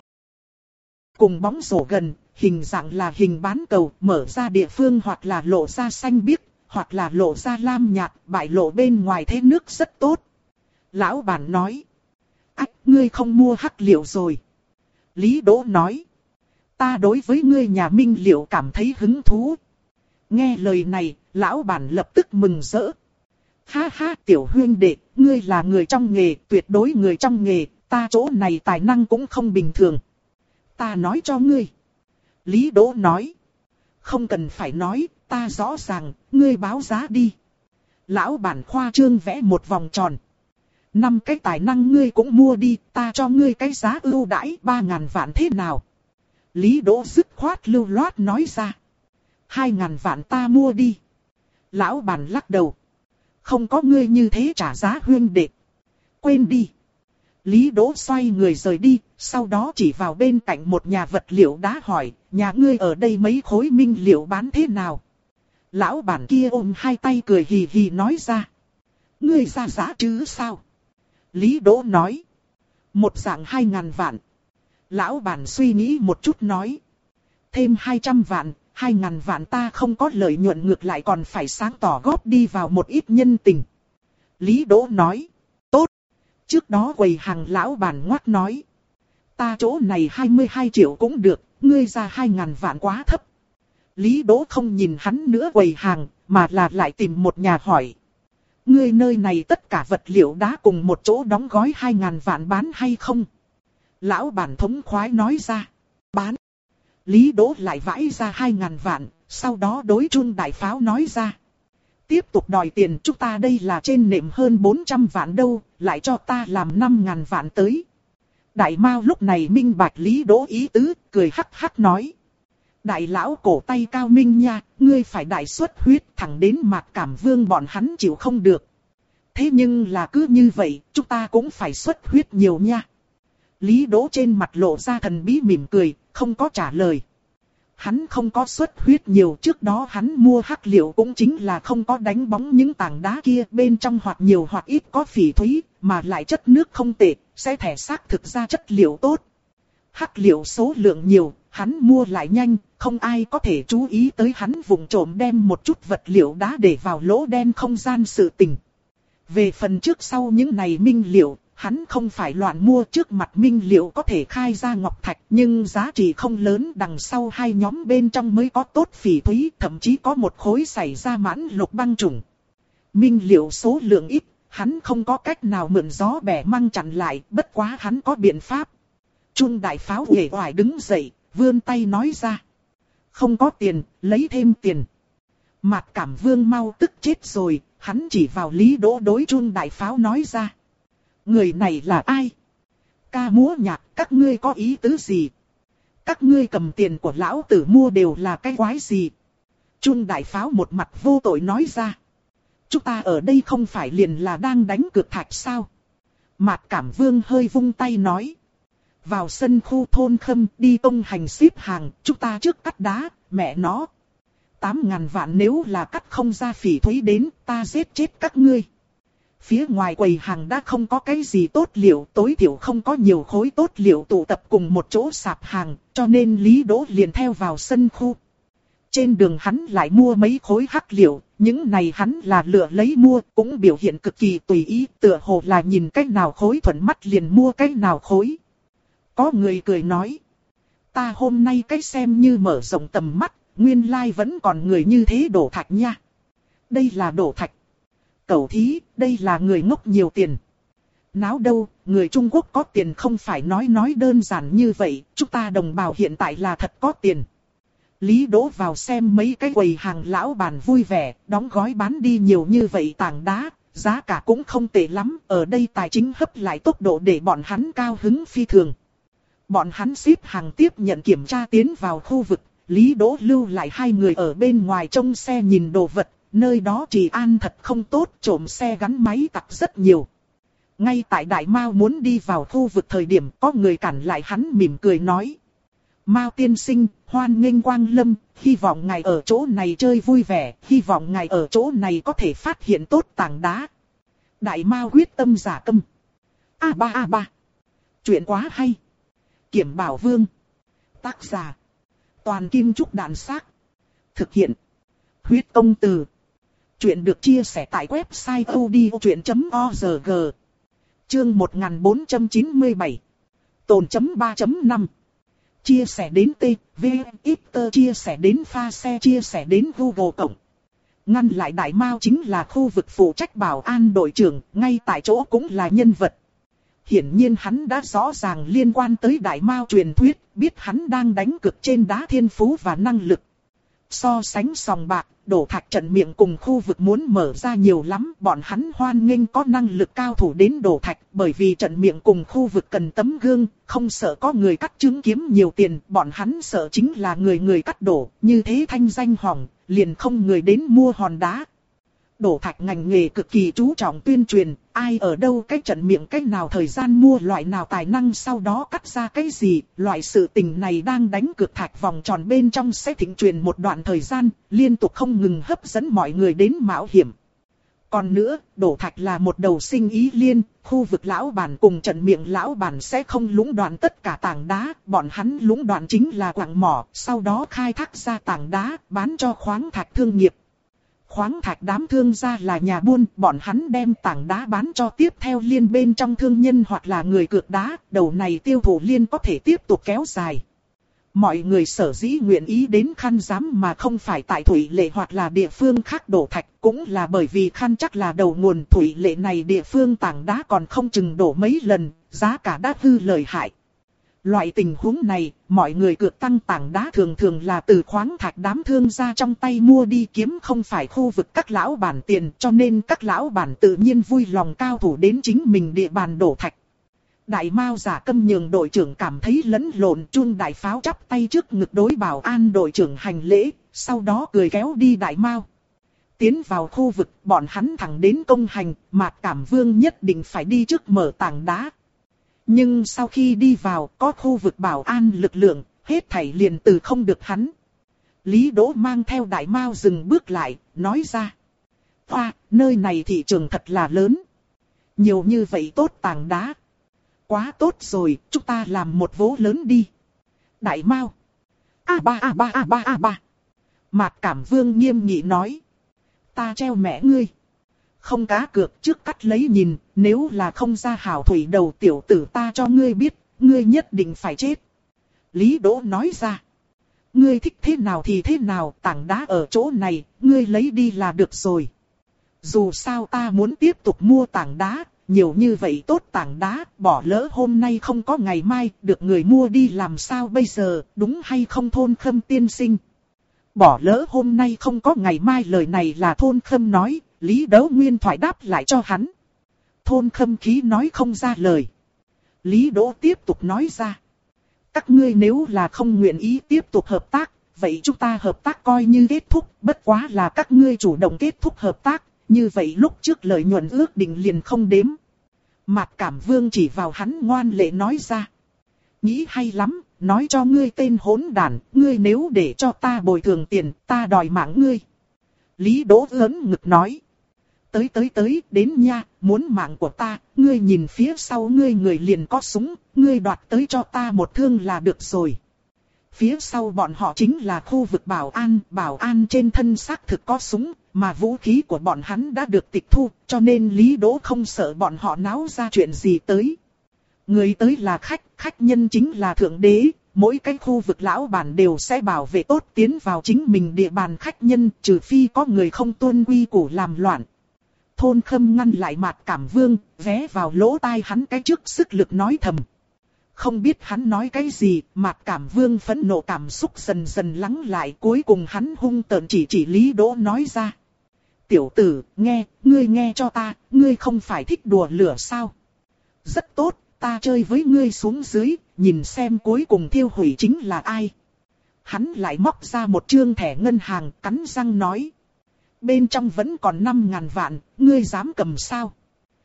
A: cùng bóng rổ gần, hình dạng là hình bán cầu, mở ra địa phương hoặc là lộ ra xanh biếc, hoặc là lộ ra lam nhạt, bại lộ bên ngoài thế nước rất tốt. Lão bản nói. Ách, ngươi không mua hắc liệu rồi. Lý Đỗ nói. Ta đối với ngươi nhà minh liệu cảm thấy hứng thú. Nghe lời này, lão bản lập tức mừng rỡ. Ha ha, tiểu huynh đệ, ngươi là người trong nghề, tuyệt đối người trong nghề, ta chỗ này tài năng cũng không bình thường. Ta nói cho ngươi. Lý Đỗ nói. Không cần phải nói, ta rõ ràng, ngươi báo giá đi. Lão bản khoa trương vẽ một vòng tròn. Năm cái tài năng ngươi cũng mua đi, ta cho ngươi cái giá ưu đãi ba ngàn vạn thế nào? Lý Đỗ dứt khoát lưu loát nói ra. Hai ngàn vạn ta mua đi. Lão bản lắc đầu. Không có ngươi như thế trả giá huynh đệ. Quên đi. Lý Đỗ xoay người rời đi, sau đó chỉ vào bên cạnh một nhà vật liệu đá hỏi, nhà ngươi ở đây mấy khối minh liệu bán thế nào? Lão bản kia ôm hai tay cười hì hì nói ra. Ngươi ra giá chứ sao? Lý Đỗ nói. Một dạng hai ngàn vạn. Lão bản suy nghĩ một chút nói. Thêm hai trăm vạn, hai ngàn vạn ta không có lợi nhuận ngược lại còn phải sáng tỏ góp đi vào một ít nhân tình. Lý Đỗ nói. Tốt. Trước đó quầy hàng lão bản ngoắt nói. Ta chỗ này hai mươi hai triệu cũng được, ngươi ra hai ngàn vạn quá thấp. Lý Đỗ không nhìn hắn nữa quầy hàng, mà là lại tìm một nhà hỏi. Ngươi nơi này tất cả vật liệu đá cùng một chỗ đóng gói hai ngàn vạn bán hay không? Lão bản thống khoái nói ra. Bán. Lý Đỗ lại vãi ra hai ngàn vạn, sau đó đối Trung Đại Pháo nói ra. Tiếp tục đòi tiền, chúng ta đây là trên nệm hơn bốn trăm vạn đâu, lại cho ta làm năm ngàn vạn tới. Đại Mao lúc này minh bạch Lý Đỗ ý tứ, cười hắc hắc nói. Đại lão cổ tay cao minh nha, ngươi phải đại xuất huyết thẳng đến Mạc Cảm Vương bọn hắn chịu không được. Thế nhưng là cứ như vậy, chúng ta cũng phải xuất huyết nhiều nha. Lý Đỗ trên mặt lộ ra thần bí mỉm cười, không có trả lời. Hắn không có xuất huyết nhiều, trước đó hắn mua hắc liệu cũng chính là không có đánh bóng những tảng đá kia, bên trong hoặc nhiều hoặc ít có phỉ thúy, mà lại chất nước không tệ, sẽ thể xác thực ra chất liệu tốt. Hắc liệu số lượng nhiều, hắn mua lại nhanh, không ai có thể chú ý tới hắn vụng trộm đem một chút vật liệu đá để vào lỗ đen không gian sự tình. Về phần trước sau những này minh liệu, hắn không phải loạn mua, trước mặt minh liệu có thể khai ra ngọc thạch, nhưng giá trị không lớn, đằng sau hai nhóm bên trong mới có tốt phỉ thúy, thậm chí có một khối xảy ra mãn lục băng trùng. Minh liệu số lượng ít, hắn không có cách nào mượn gió bẻ măng chặn lại, bất quá hắn có biện pháp. Trung Đại Pháo uể oải đứng dậy, vươn tay nói ra. Không có tiền, lấy thêm tiền. Mạc Cảm Vương mau tức chết rồi, hắn chỉ vào Lý Đỗ đối Trung Đại Pháo nói ra. Người này là ai? Ca múa nhạc, các ngươi có ý tứ gì? Các ngươi cầm tiền của lão tử mua đều là cái quái gì? Trung Đại Pháo một mặt vô tội nói ra. Chúng ta ở đây không phải liền là đang đánh cược thạch sao? Mạc Cảm Vương hơi vung tay nói. Vào sân khu thôn Khâm đi công hành xếp hàng, chúng ta trước cắt đá, mẹ nó. Tám ngàn vạn nếu là cắt không ra phỉ thúy đến, ta giết chết các ngươi. Phía ngoài quầy hàng đã không có cái gì tốt liệu, tối thiểu không có nhiều khối tốt liệu tụ tập cùng một chỗ sạp hàng, cho nên Lý Đỗ liền theo vào sân khu. Trên đường hắn lại mua mấy khối hắc liệu, những này hắn là lựa lấy mua, cũng biểu hiện cực kỳ tùy ý, tựa hồ là nhìn cách nào khối thuận mắt liền mua cách nào khối. Có người cười nói, ta hôm nay cách xem như mở rộng tầm mắt, nguyên lai vẫn còn người như thế đổ thạch nha. Đây là đổ thạch. Cẩu thí, đây là người ngốc nhiều tiền. Náo đâu, người Trung Quốc có tiền không phải nói nói đơn giản như vậy, chúng ta đồng bào hiện tại là thật có tiền. Lý Đỗ vào xem mấy cái quầy hàng lão bản vui vẻ, đóng gói bán đi nhiều như vậy tảng đá, giá cả cũng không tệ lắm, ở đây tài chính hấp lại tốc độ để bọn hắn cao hứng phi thường. Bọn hắn xếp hàng tiếp nhận kiểm tra tiến vào khu vực, Lý Đỗ lưu lại hai người ở bên ngoài trông xe nhìn đồ vật, nơi đó治an thật không tốt, trộm xe gắn máy tặc rất nhiều. Ngay tại Đại Mao muốn đi vào khu vực thời điểm có người cản lại hắn mỉm cười nói. Mao tiên sinh, hoan nghênh quang lâm, hy vọng ngài ở chỗ này chơi vui vẻ, hy vọng ngài ở chỗ này có thể phát hiện tốt tảng đá. Đại Mao quyết tâm giả câm. A ba a ba. Chuyện quá hay. Kiểm Bảo Vương. Tác giả. Toàn Kim Trúc Đàn Xác. Thực hiện. Huyết Công Từ. Chuyện được chia sẻ tại website odchuyện chấm org. Chương một nghìn bốn trăm chín mươi bảy. Tồn chấm ba chấm năm. Chia sẻ đến T, V, X, chia sẻ đến pha xe, chia sẻ đến Google Cộng. Ngăn lại Đại Mao chính là khu vực phụ trách bảo an đội trưởng, ngay tại chỗ cũng là nhân vật. Hiển nhiên hắn đã rõ ràng liên quan tới Đại Mao truyền thuyết, biết hắn đang đánh cược trên đá thiên phú và năng lực. So sánh sòng bạc, đổ thạch trận miệng cùng khu vực muốn mở ra nhiều lắm, bọn hắn hoan nghênh có năng lực cao thủ đến đổ thạch, bởi vì trận miệng cùng khu vực cần tấm gương, không sợ có người cắt trứng kiếm nhiều tiền, bọn hắn sợ chính là người người cắt đổ, như thế thanh danh hỏng, liền không người đến mua hòn đá. Đổ thạch ngành nghề cực kỳ chú trọng tuyên truyền, ai ở đâu cái trận miệng cách nào thời gian mua loại nào tài năng sau đó cắt ra cái gì, loại sự tình này đang đánh cược thạch vòng tròn bên trong sẽ thịnh truyền một đoạn thời gian, liên tục không ngừng hấp dẫn mọi người đến mạo hiểm. Còn nữa, đổ thạch là một đầu sinh ý liên, khu vực lão bản cùng trận miệng lão bản sẽ không lũng đoạn tất cả tảng đá, bọn hắn lũng đoạn chính là quặng mỏ, sau đó khai thác ra tảng đá, bán cho khoáng thạch thương nghiệp. Khoáng thạch đám thương gia là nhà buôn, bọn hắn đem tảng đá bán cho tiếp theo liên bên trong thương nhân hoặc là người cược đá, đầu này tiêu thụ liên có thể tiếp tục kéo dài. Mọi người sở dĩ nguyện ý đến Khăn Giám mà không phải tại Thủy Lệ hoặc là địa phương khác đổ thạch, cũng là bởi vì Khăn chắc là đầu nguồn Thủy Lệ này địa phương tảng đá còn không chừng đổ mấy lần, giá cả đã hư lợi hại. Loại tình huống này, mọi người cược tăng tảng đá thường thường là từ khoáng thạch đám thương gia trong tay mua đi kiếm, không phải khu vực các lão bản tiền, cho nên các lão bản tự nhiên vui lòng cao thủ đến chính mình địa bàn đổ thạch. Đại Mao Giả Câm nhường đội trưởng cảm thấy lẫn lộn, Chun Đại Pháo chắp tay trước ngực đối Bảo An đội trưởng hành lễ, sau đó cười kéo đi Đại Mao. Tiến vào khu vực, bọn hắn thẳng đến công hành, Mạt Cảm Vương nhất định phải đi trước mở tảng đá. Nhưng sau khi đi vào, có khu vực bảo an lực lượng, hết thảy liền từ không được hắn. Lý Đỗ mang theo Đại Mao dừng bước lại, nói ra. Hoa, nơi này thị trường thật là lớn. Nhiều như vậy tốt tảng đá. Quá tốt rồi, chúng ta làm một vố lớn đi. Đại Mao. A ba a ba a ba a ba. Mạt Cảm Vương nghiêm nghị nói. Ta treo mẹ ngươi. Không cá cược trước cắt lấy nhìn, nếu là không ra hảo thủy đầu tiểu tử ta cho ngươi biết, ngươi nhất định phải chết. Lý Đỗ nói ra. Ngươi thích thế nào thì thế nào, tảng đá ở chỗ này, ngươi lấy đi là được rồi. Dù sao ta muốn tiếp tục mua tảng đá, nhiều như vậy tốt tảng đá, bỏ lỡ hôm nay không có ngày mai, được người mua đi làm sao bây giờ, đúng hay không Thôn Khâm tiên sinh? Bỏ lỡ hôm nay không có ngày mai, lời này là Thôn Khâm nói, Lý Đỗ Nguyên thoại đáp lại cho hắn. Thôn Khâm khí nói không ra lời. Lý Đỗ tiếp tục nói ra. Các ngươi nếu là không nguyện ý tiếp tục hợp tác, vậy chúng ta hợp tác coi như kết thúc, bất quá là các ngươi chủ động kết thúc hợp tác, như vậy lúc trước lợi nhuận ước định liền không đếm. Mạt Cảm Vương chỉ vào hắn ngoan lệ nói ra. Nghĩ hay lắm, nói cho ngươi tên hỗn đản, ngươi nếu để cho ta bồi thường tiền, ta đòi mạng ngươi. Lý Đỗ ớn ngực nói. Tới tới tới, đến nha, muốn mạng của ta, ngươi nhìn phía sau ngươi người liền có súng, ngươi đoạt tới cho ta một thương là được rồi. Phía sau bọn họ chính là khu vực bảo an, bảo an trên thân xác thực có súng, mà vũ khí của bọn hắn đã được tịch thu, cho nên Lý Đỗ không sợ bọn họ náo ra chuyện gì tới. Người tới là khách, khách nhân chính là thượng đế, mỗi cái khu vực lão bản đều sẽ bảo vệ tốt tiến vào chính mình địa bàn khách nhân, trừ phi có người không tuân quy củ làm loạn. Thôn Khâm ngăn lại Mạt Cảm Vương, vé vào lỗ tai hắn cái trước sức lực nói thầm. Không biết hắn nói cái gì, Mạt Cảm Vương phẫn nộ cảm xúc dần dần lắng lại, cuối cùng hắn hung tợn chỉ chỉ Lý Đỗ nói ra. Tiểu tử, nghe, ngươi nghe cho ta, ngươi không phải thích đùa lửa sao? Rất tốt, ta chơi với ngươi xuống dưới, nhìn xem cuối cùng thiêu hủy chính là ai. Hắn lại móc ra một trương thẻ ngân hàng, cắn răng nói. Bên trong vẫn còn năm ngàn vạn, ngươi dám cầm sao?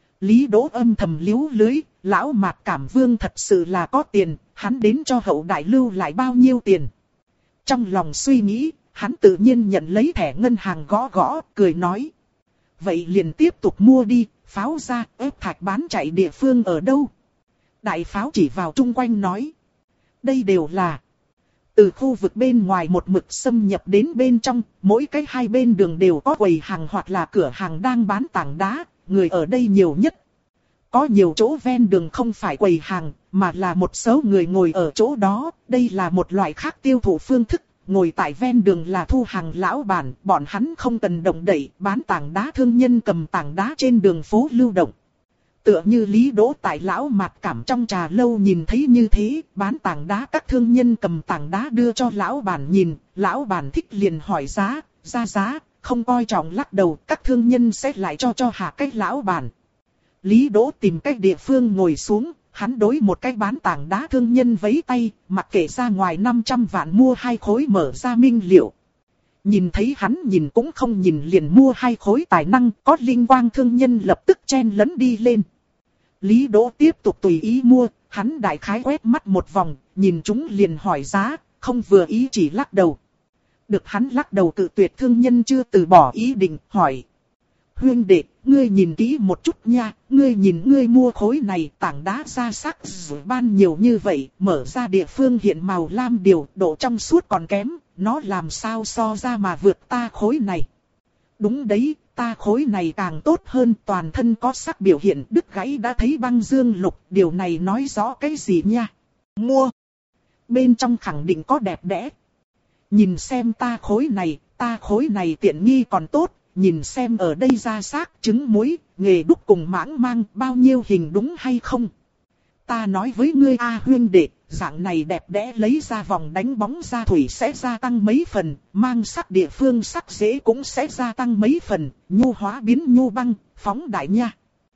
A: Lý Đỗ âm thầm liếu lưới, lão Mạt Cảm Vương thật sự là có tiền, hắn đến cho hậu đại lưu lại bao nhiêu tiền. Trong lòng suy nghĩ, hắn tự nhiên nhận lấy thẻ ngân hàng gõ gõ, cười nói. Vậy liền tiếp tục mua đi, pháo ra, ép thạch bán chạy địa phương ở đâu? Đại Pháo chỉ vào chung quanh nói. Đây đều là... Từ khu vực bên ngoài một mực xâm nhập đến bên trong, mỗi cái hai bên đường đều có quầy hàng hoặc là cửa hàng đang bán tảng đá, người ở đây nhiều nhất. Có nhiều chỗ ven đường không phải quầy hàng, mà là một số người ngồi ở chỗ đó, đây là một loại khác tiêu thụ phương thức, ngồi tại ven đường là thu hàng lão bản, bọn hắn không cần động đậy, bán tảng đá thương nhân cầm tảng đá trên đường phố lưu động. Tựa như Lý Đỗ tại lão Mạt Cảm trong trà lâu nhìn thấy như thế, bán tảng đá các thương nhân cầm tảng đá đưa cho lão bản nhìn, lão bản thích liền hỏi giá, ra giá, không coi trọng lắc đầu, các thương nhân sẽ lại cho cho hạ cách lão bản. Lý Đỗ tìm cách địa phương ngồi xuống, hắn đối một cái bán tảng đá thương nhân vẫy tay, mặc kệ ra ngoài năm trăm vạn mua hai khối mở ra minh liệu. Nhìn thấy hắn nhìn cũng không nhìn liền mua hai khối tài năng, có linh quang thương nhân lập tức chen lấn đi lên. Lý Đỗ tiếp tục tùy ý mua, hắn đại khái quét mắt một vòng, nhìn chúng liền hỏi giá, không vừa ý chỉ lắc đầu. Được hắn lắc đầu cự tuyệt thương nhân chưa từ bỏ ý định, hỏi. Huynh đệ, ngươi nhìn kỹ một chút nha, ngươi nhìn ngươi mua khối này tảng đá ra sắc rồi ban nhiều như vậy, mở ra địa phương hiện màu lam điều, độ trong suốt còn kém, nó làm sao so ra mà vượt ta khối này. Đúng đấy, ta khối này càng tốt hơn, toàn thân có sắc biểu hiện đứt gãy đã thấy băng dương lục, điều này nói rõ cái gì nha. Mua. Bên trong khẳng định có đẹp đẽ. Nhìn xem ta khối này, ta khối này tiện nghi còn tốt, nhìn xem ở đây ra xác, trứng muối, nghề đúc cùng mãng mang, bao nhiêu hình đúng hay không. Ta nói với ngươi a huyên đệ, dạng này đẹp đẽ lấy ra vòng đánh bóng ra thủy sẽ gia tăng mấy phần, mang sắc địa phương sắc dễ cũng sẽ gia tăng mấy phần, nhu hóa biến nhu băng, phóng đại nha.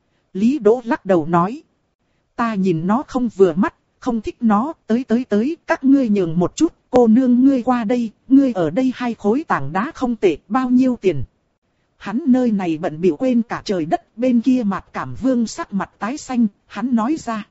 A: Lý Đỗ lắc đầu nói, ta nhìn nó không vừa mắt, không thích nó, tới tới tới, các ngươi nhường một chút, cô nương ngươi qua đây, ngươi ở đây hai khối tảng đá không tệ, bao nhiêu tiền. Hắn nơi này bận bịu quên cả trời đất, bên kia Mạt Cảm Vương sắc mặt tái xanh, hắn nói ra.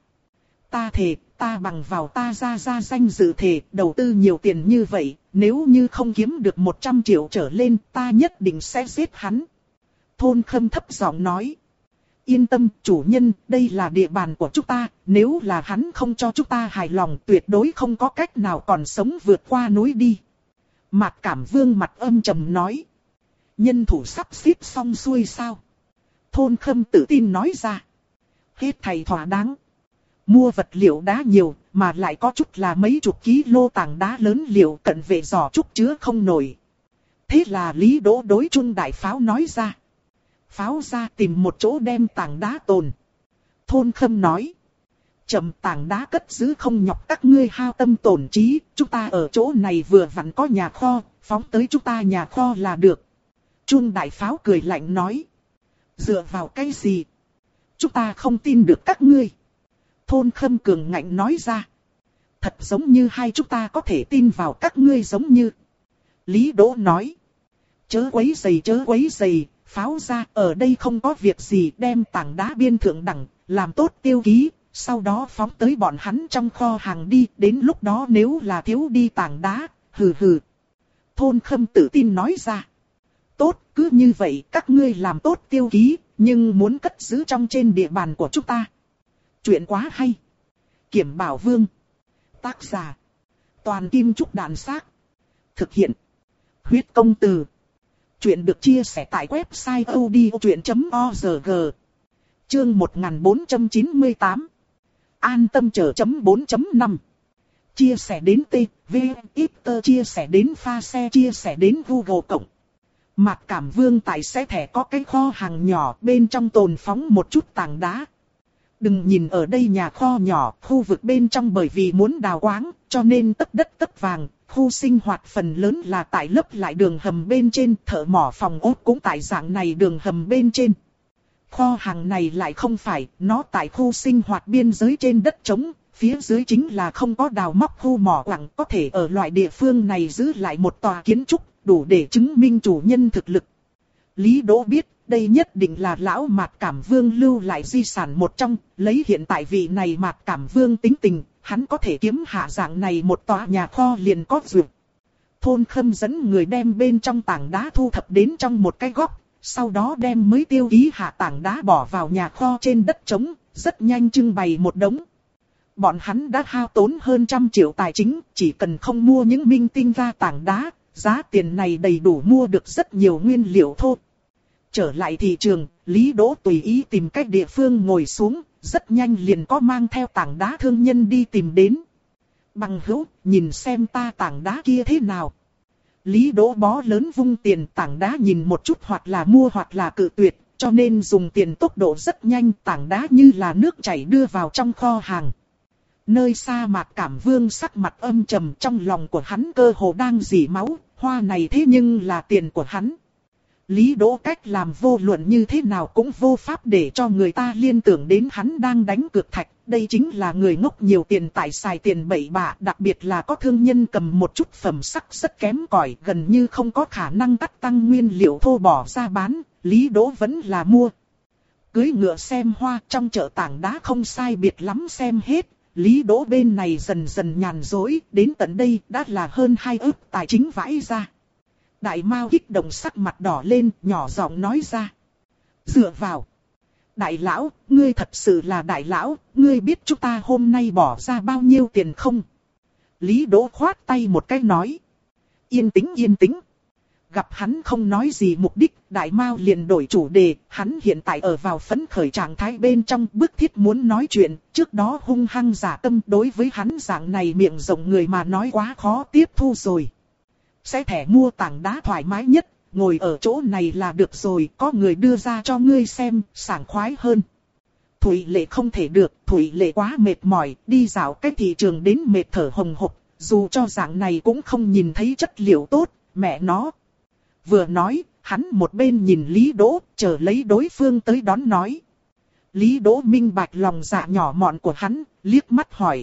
A: Ta thề, ta bằng vào ta ra ra danh dự thề, đầu tư nhiều tiền như vậy, nếu như không kiếm được một trăm triệu trở lên, ta nhất định sẽ giết hắn. Thôn Khâm thấp giọng nói. Yên tâm, chủ nhân, đây là địa bàn của chúng ta, nếu là hắn không cho chúng ta hài lòng, tuyệt đối không có cách nào còn sống vượt qua núi đi. Mạt Cảm Vương mặt âm trầm nói. Nhân thủ sắp xếp xong xuôi sao? Thôn Khâm tự tin nói ra. Hết thầy thỏa đáng. Mua vật liệu đá nhiều, mà lại có chút là mấy chục ký lô tảng đá lớn liệu cận vệ giỏ trúc chứa không nổi. Thế là Lý Đỗ đối Trung Đại Pháo nói ra. Pháo ra tìm một chỗ đem tảng đá tồn. Thôn Khâm nói. Chậm tảng đá cất giữ không nhọc các ngươi hao tâm tổn trí, chúng ta ở chỗ này vừa vặn có nhà kho, phóng tới chúng ta nhà kho là được. Trung Đại Pháo cười lạnh nói. Dựa vào cái gì? Chúng ta không tin được các ngươi. Thôn Khâm cường ngạnh nói ra. Thật giống như hai chúng ta có thể tin vào các ngươi giống như. Lý Đỗ nói. Chớ quấy giày chớ quấy giày, Pháo ra ở đây không có việc gì, đem tảng đá biên thượng đẳng, làm tốt tiêu ký, sau đó phóng tới bọn hắn trong kho hàng đi, đến lúc đó nếu là thiếu đi tảng đá, hừ hừ. Thôn Khâm tự tin nói ra. Tốt, cứ như vậy các ngươi làm tốt tiêu ký, nhưng muốn cất giữ trong trên địa bàn của chúng ta. Chuyện quá hay. Kiểm Bảo Vương. Tác giả. Toàn Kim Trúc Đàn Xác. Thực hiện. Huyết Công Từ. Chuyện được chia sẻ tại website odchuyện chấm org. Chương một nghìn bốn trăm chín mươi tám. An tâm chờ chấm bốn chấm năm. Chia sẻ đến T, V, Twitter chia sẻ đến pha xe chia sẻ đến Google Cộng. Mạt Cảm Vương tại xe thẻ có cái kho hàng nhỏ bên trong tồn phóng một chút tảng đá. Đừng nhìn ở đây nhà kho nhỏ, khu vực bên trong bởi vì muốn đào quáng, cho nên tất đất tất vàng, khu sinh hoạt phần lớn là tại lấp lại đường hầm bên trên, thợ mỏ phòng ốt cũng tại dạng này đường hầm bên trên. Kho hàng này lại không phải, nó tại khu sinh hoạt biên giới trên đất trống, phía dưới chính là không có đào móc khu mỏ quặng, có thể ở loại địa phương này giữ lại một tòa kiến trúc, đủ để chứng minh chủ nhân thực lực. Lý Đỗ biết, đây nhất định là lão Mạt Cảm Vương lưu lại di sản một trong, lấy hiện tại vị này Mạt Cảm Vương tính tình, hắn có thể kiếm hạ dạng này một tòa nhà kho liền có duyệt. Thôn Khâm dẫn người đem bên trong tảng đá thu thập đến trong một cái góc, sau đó đem mới tiêu ký hạ tảng đá bỏ vào nhà kho trên đất trống, rất nhanh trưng bày một đống. Bọn hắn đã hao tốn hơn trăm triệu tài chính, chỉ cần không mua những minh tinh ra tảng đá, giá tiền này đầy đủ mua được rất nhiều nguyên liệu thô. Trở lại thị trường, Lý Đỗ tùy ý tìm cách địa phương ngồi xuống, rất nhanh liền có mang theo tảng đá thương nhân đi tìm đến. Bằng hữu, nhìn xem ta tảng đá kia thế nào. Lý Đỗ bó lớn vung tiền, tảng đá nhìn một chút hoặc là mua hoặc là cự tuyệt, cho nên dùng tiền tốc độ rất nhanh, tảng đá như là nước chảy đưa vào trong kho hàng. Nơi xa Mạt Cảm Vương sắc mặt âm trầm, trong lòng của hắn cơ hồ đang rỉ máu, hoa này thế nhưng là tiền của hắn. Lý Đỗ cách làm vô luận như thế nào cũng vô pháp để cho người ta liên tưởng đến hắn đang đánh cược thạch. Đây chính là người ngốc nhiều tiền tại xài tiền bậy bạ, đặc biệt là có thương nhân cầm một chút phẩm sắc rất kém cỏi, gần như không có khả năng cắt tăng nguyên liệu thô bỏ ra bán, Lý Đỗ vẫn là mua. Cưới ngựa xem hoa, trong chợ tảng đá không sai biệt lắm xem hết, Lý Đỗ bên này dần dần nhàn rỗi, đến tận đây đã là hơn hai ức tài chính vãi ra. Đại Mao kích động sắc mặt đỏ lên, nhỏ giọng nói ra. Dựa vào. Đại lão, ngươi thật sự là đại lão, ngươi biết chúng ta hôm nay bỏ ra bao nhiêu tiền không? Lý Đỗ khoát tay một cái nói. Yên tĩnh yên tĩnh. Gặp hắn không nói gì mục đích, Đại Mao liền đổi chủ đề, hắn hiện tại ở vào phấn khởi trạng thái bên trong, bức thiết muốn nói chuyện, trước đó hung hăng giả tâm đối với hắn dạng này miệng rộng người mà nói quá khó tiếp thu rồi. Sẽ thẻ mua tảng đá thoải mái nhất, ngồi ở chỗ này là được rồi, có người đưa ra cho ngươi xem, sảng khoái hơn. Thủy Lệ không thể được, Thủy Lệ quá mệt mỏi, đi dạo cái thị trường đến mệt thở hồng hộc, dù cho dạng này cũng không nhìn thấy chất liệu tốt, mẹ nó. Vừa nói, hắn một bên nhìn Lý Đỗ, chờ lấy đối phương tới đón nói. Lý Đỗ minh bạch lòng dạ nhỏ mọn của hắn, liếc mắt hỏi.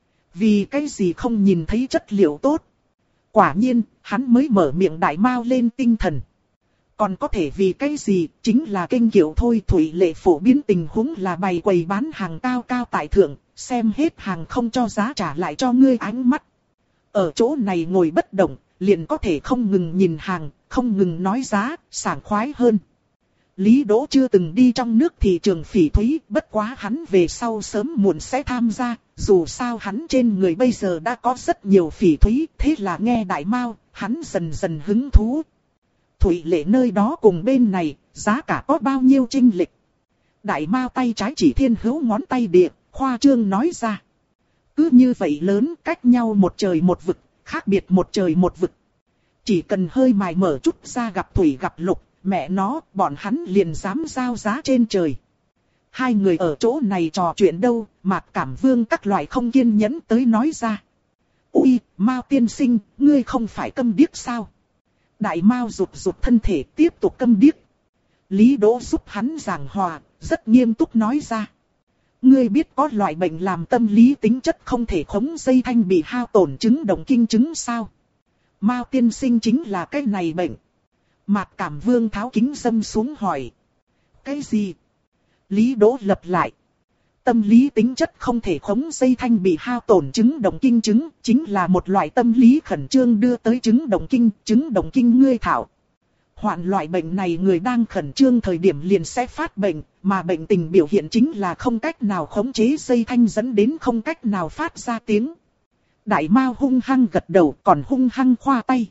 A: Vì cái gì không nhìn thấy chất liệu tốt? Quả nhiên, hắn mới mở miệng Đại Mao lên tinh thần. Còn có thể vì cái gì, chính là kênh kiệu thôi. Thủy Lệ phổ biến tình huống là bày quầy bán hàng cao cao tại thượng, xem hết hàng không cho giá trả lại cho ngươi ánh mắt. Ở chỗ này ngồi bất động, liền có thể không ngừng nhìn hàng, không ngừng nói giá, sảng khoái hơn. Lý Đỗ chưa từng đi trong nước thị trường phỉ thúy, bất quá hắn về sau sớm muộn sẽ tham gia, dù sao hắn trên người bây giờ đã có rất nhiều phỉ thúy, thế là nghe Đại Mao, hắn dần dần hứng thú. Thủy Lệ nơi đó cùng bên này, giá cả có bao nhiêu chênh lệch? Đại Mao tay trái chỉ Thiên Hữu ngón tay địa, khoa trương nói ra. Cứ như vậy lớn, cách nhau một trời một vực, khác biệt một trời một vực. Chỉ cần hơi mài mở chút ra gặp thủy gặp lục, mẹ nó, bọn hắn liền dám giao giá trên trời. Hai người ở chỗ này trò chuyện đâu, Mạc Cảm Vương các loại không kiên nhẫn tới nói ra. Ui, Mao tiên sinh, ngươi không phải câm điếc sao? Đại Mao rụt rụt thân thể tiếp tục câm điếc. Lý Đỗ giúp hắn giảng hòa, rất nghiêm túc nói ra. Ngươi biết có loại bệnh làm tâm lý tính chất không thể khống dây thanh bị hao tổn chứng động kinh chứng sao? Mao tiên sinh chính là cái này bệnh. Mạc Cảm Vương tháo kính dâm xuống hỏi. Cái gì? Lý Đỗ lập lại. Tâm lý tính chất không thể khống dây thanh bị hao tổn chứng động kinh chứng, chính là một loại tâm lý khẩn trương đưa tới chứng động kinh, chứng động kinh ngươi thảo. Hoạn loại bệnh này người đang khẩn trương thời điểm liền sẽ phát bệnh, mà bệnh tình biểu hiện chính là không cách nào khống chế dây thanh dẫn đến không cách nào phát ra tiếng. Đại Mao hung hăng gật đầu còn hung hăng khoa tay.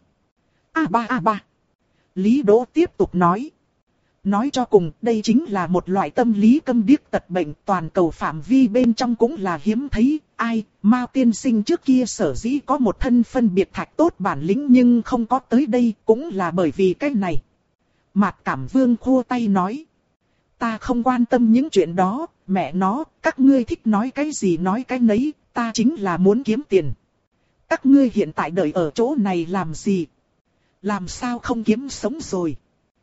A: A ba a ba. Lý Đỗ tiếp tục nói. Nói cho cùng đây chính là một loại tâm lý câm điếc tật bệnh toàn cầu phạm vi bên trong cũng là hiếm thấy. Ai, Mao tiên sinh trước kia sở dĩ có một thân phân biệt thạch tốt bản lĩnh nhưng không có tới đây cũng là bởi vì cái này. Mạc Cảm Vương khua tay nói. Ta không quan tâm những chuyện đó, mẹ nó, các ngươi thích nói cái gì nói cái nấy, ta chính là muốn kiếm tiền. Các ngươi hiện tại đợi ở chỗ này làm gì? Làm sao không kiếm sống rồi?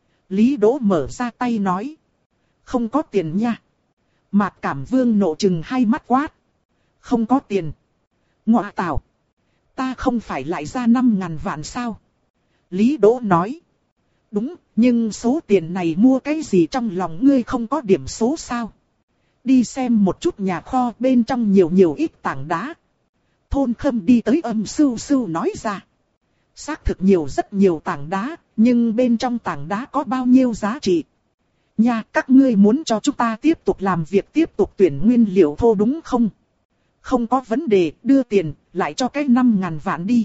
A: Lý Đỗ mở ra tay nói. Không có tiền nha. Mạc Cảm Vương nộ trừng hai mắt quát. Không có tiền. Ngọa tảo. Ta không phải lại ra năm ngàn vạn sao? Lý Đỗ nói. Đúng, nhưng số tiền này mua cái gì trong lòng ngươi không có điểm số sao? Đi xem một chút nhà kho bên trong nhiều nhiều ít tảng đá. Thôn Khâm đi tới âm sưu sưu nói ra. Xác thực nhiều rất nhiều tảng đá, nhưng bên trong tảng đá có bao nhiêu giá trị? Nha, các ngươi muốn cho chúng ta tiếp tục làm việc tiếp tục tuyển nguyên liệu thô đúng không? Không có vấn đề, đưa tiền, lại cho cái năm ngàn vạn đi.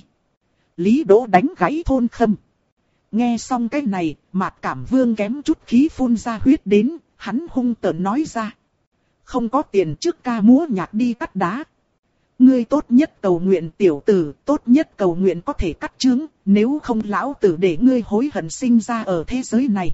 A: Lý Đỗ đánh gãy Thôn Khâm. Nghe xong cái này, Mạc Cảm Vương kém chút khí phun ra huyết đến, hắn hung tợn nói ra. Không có tiền trước ca múa nhạc đi cắt đá. Ngươi tốt nhất cầu nguyện tiểu tử, tốt nhất cầu nguyện có thể cắt chướng, nếu không lão tử để ngươi hối hận sinh ra ở thế giới này.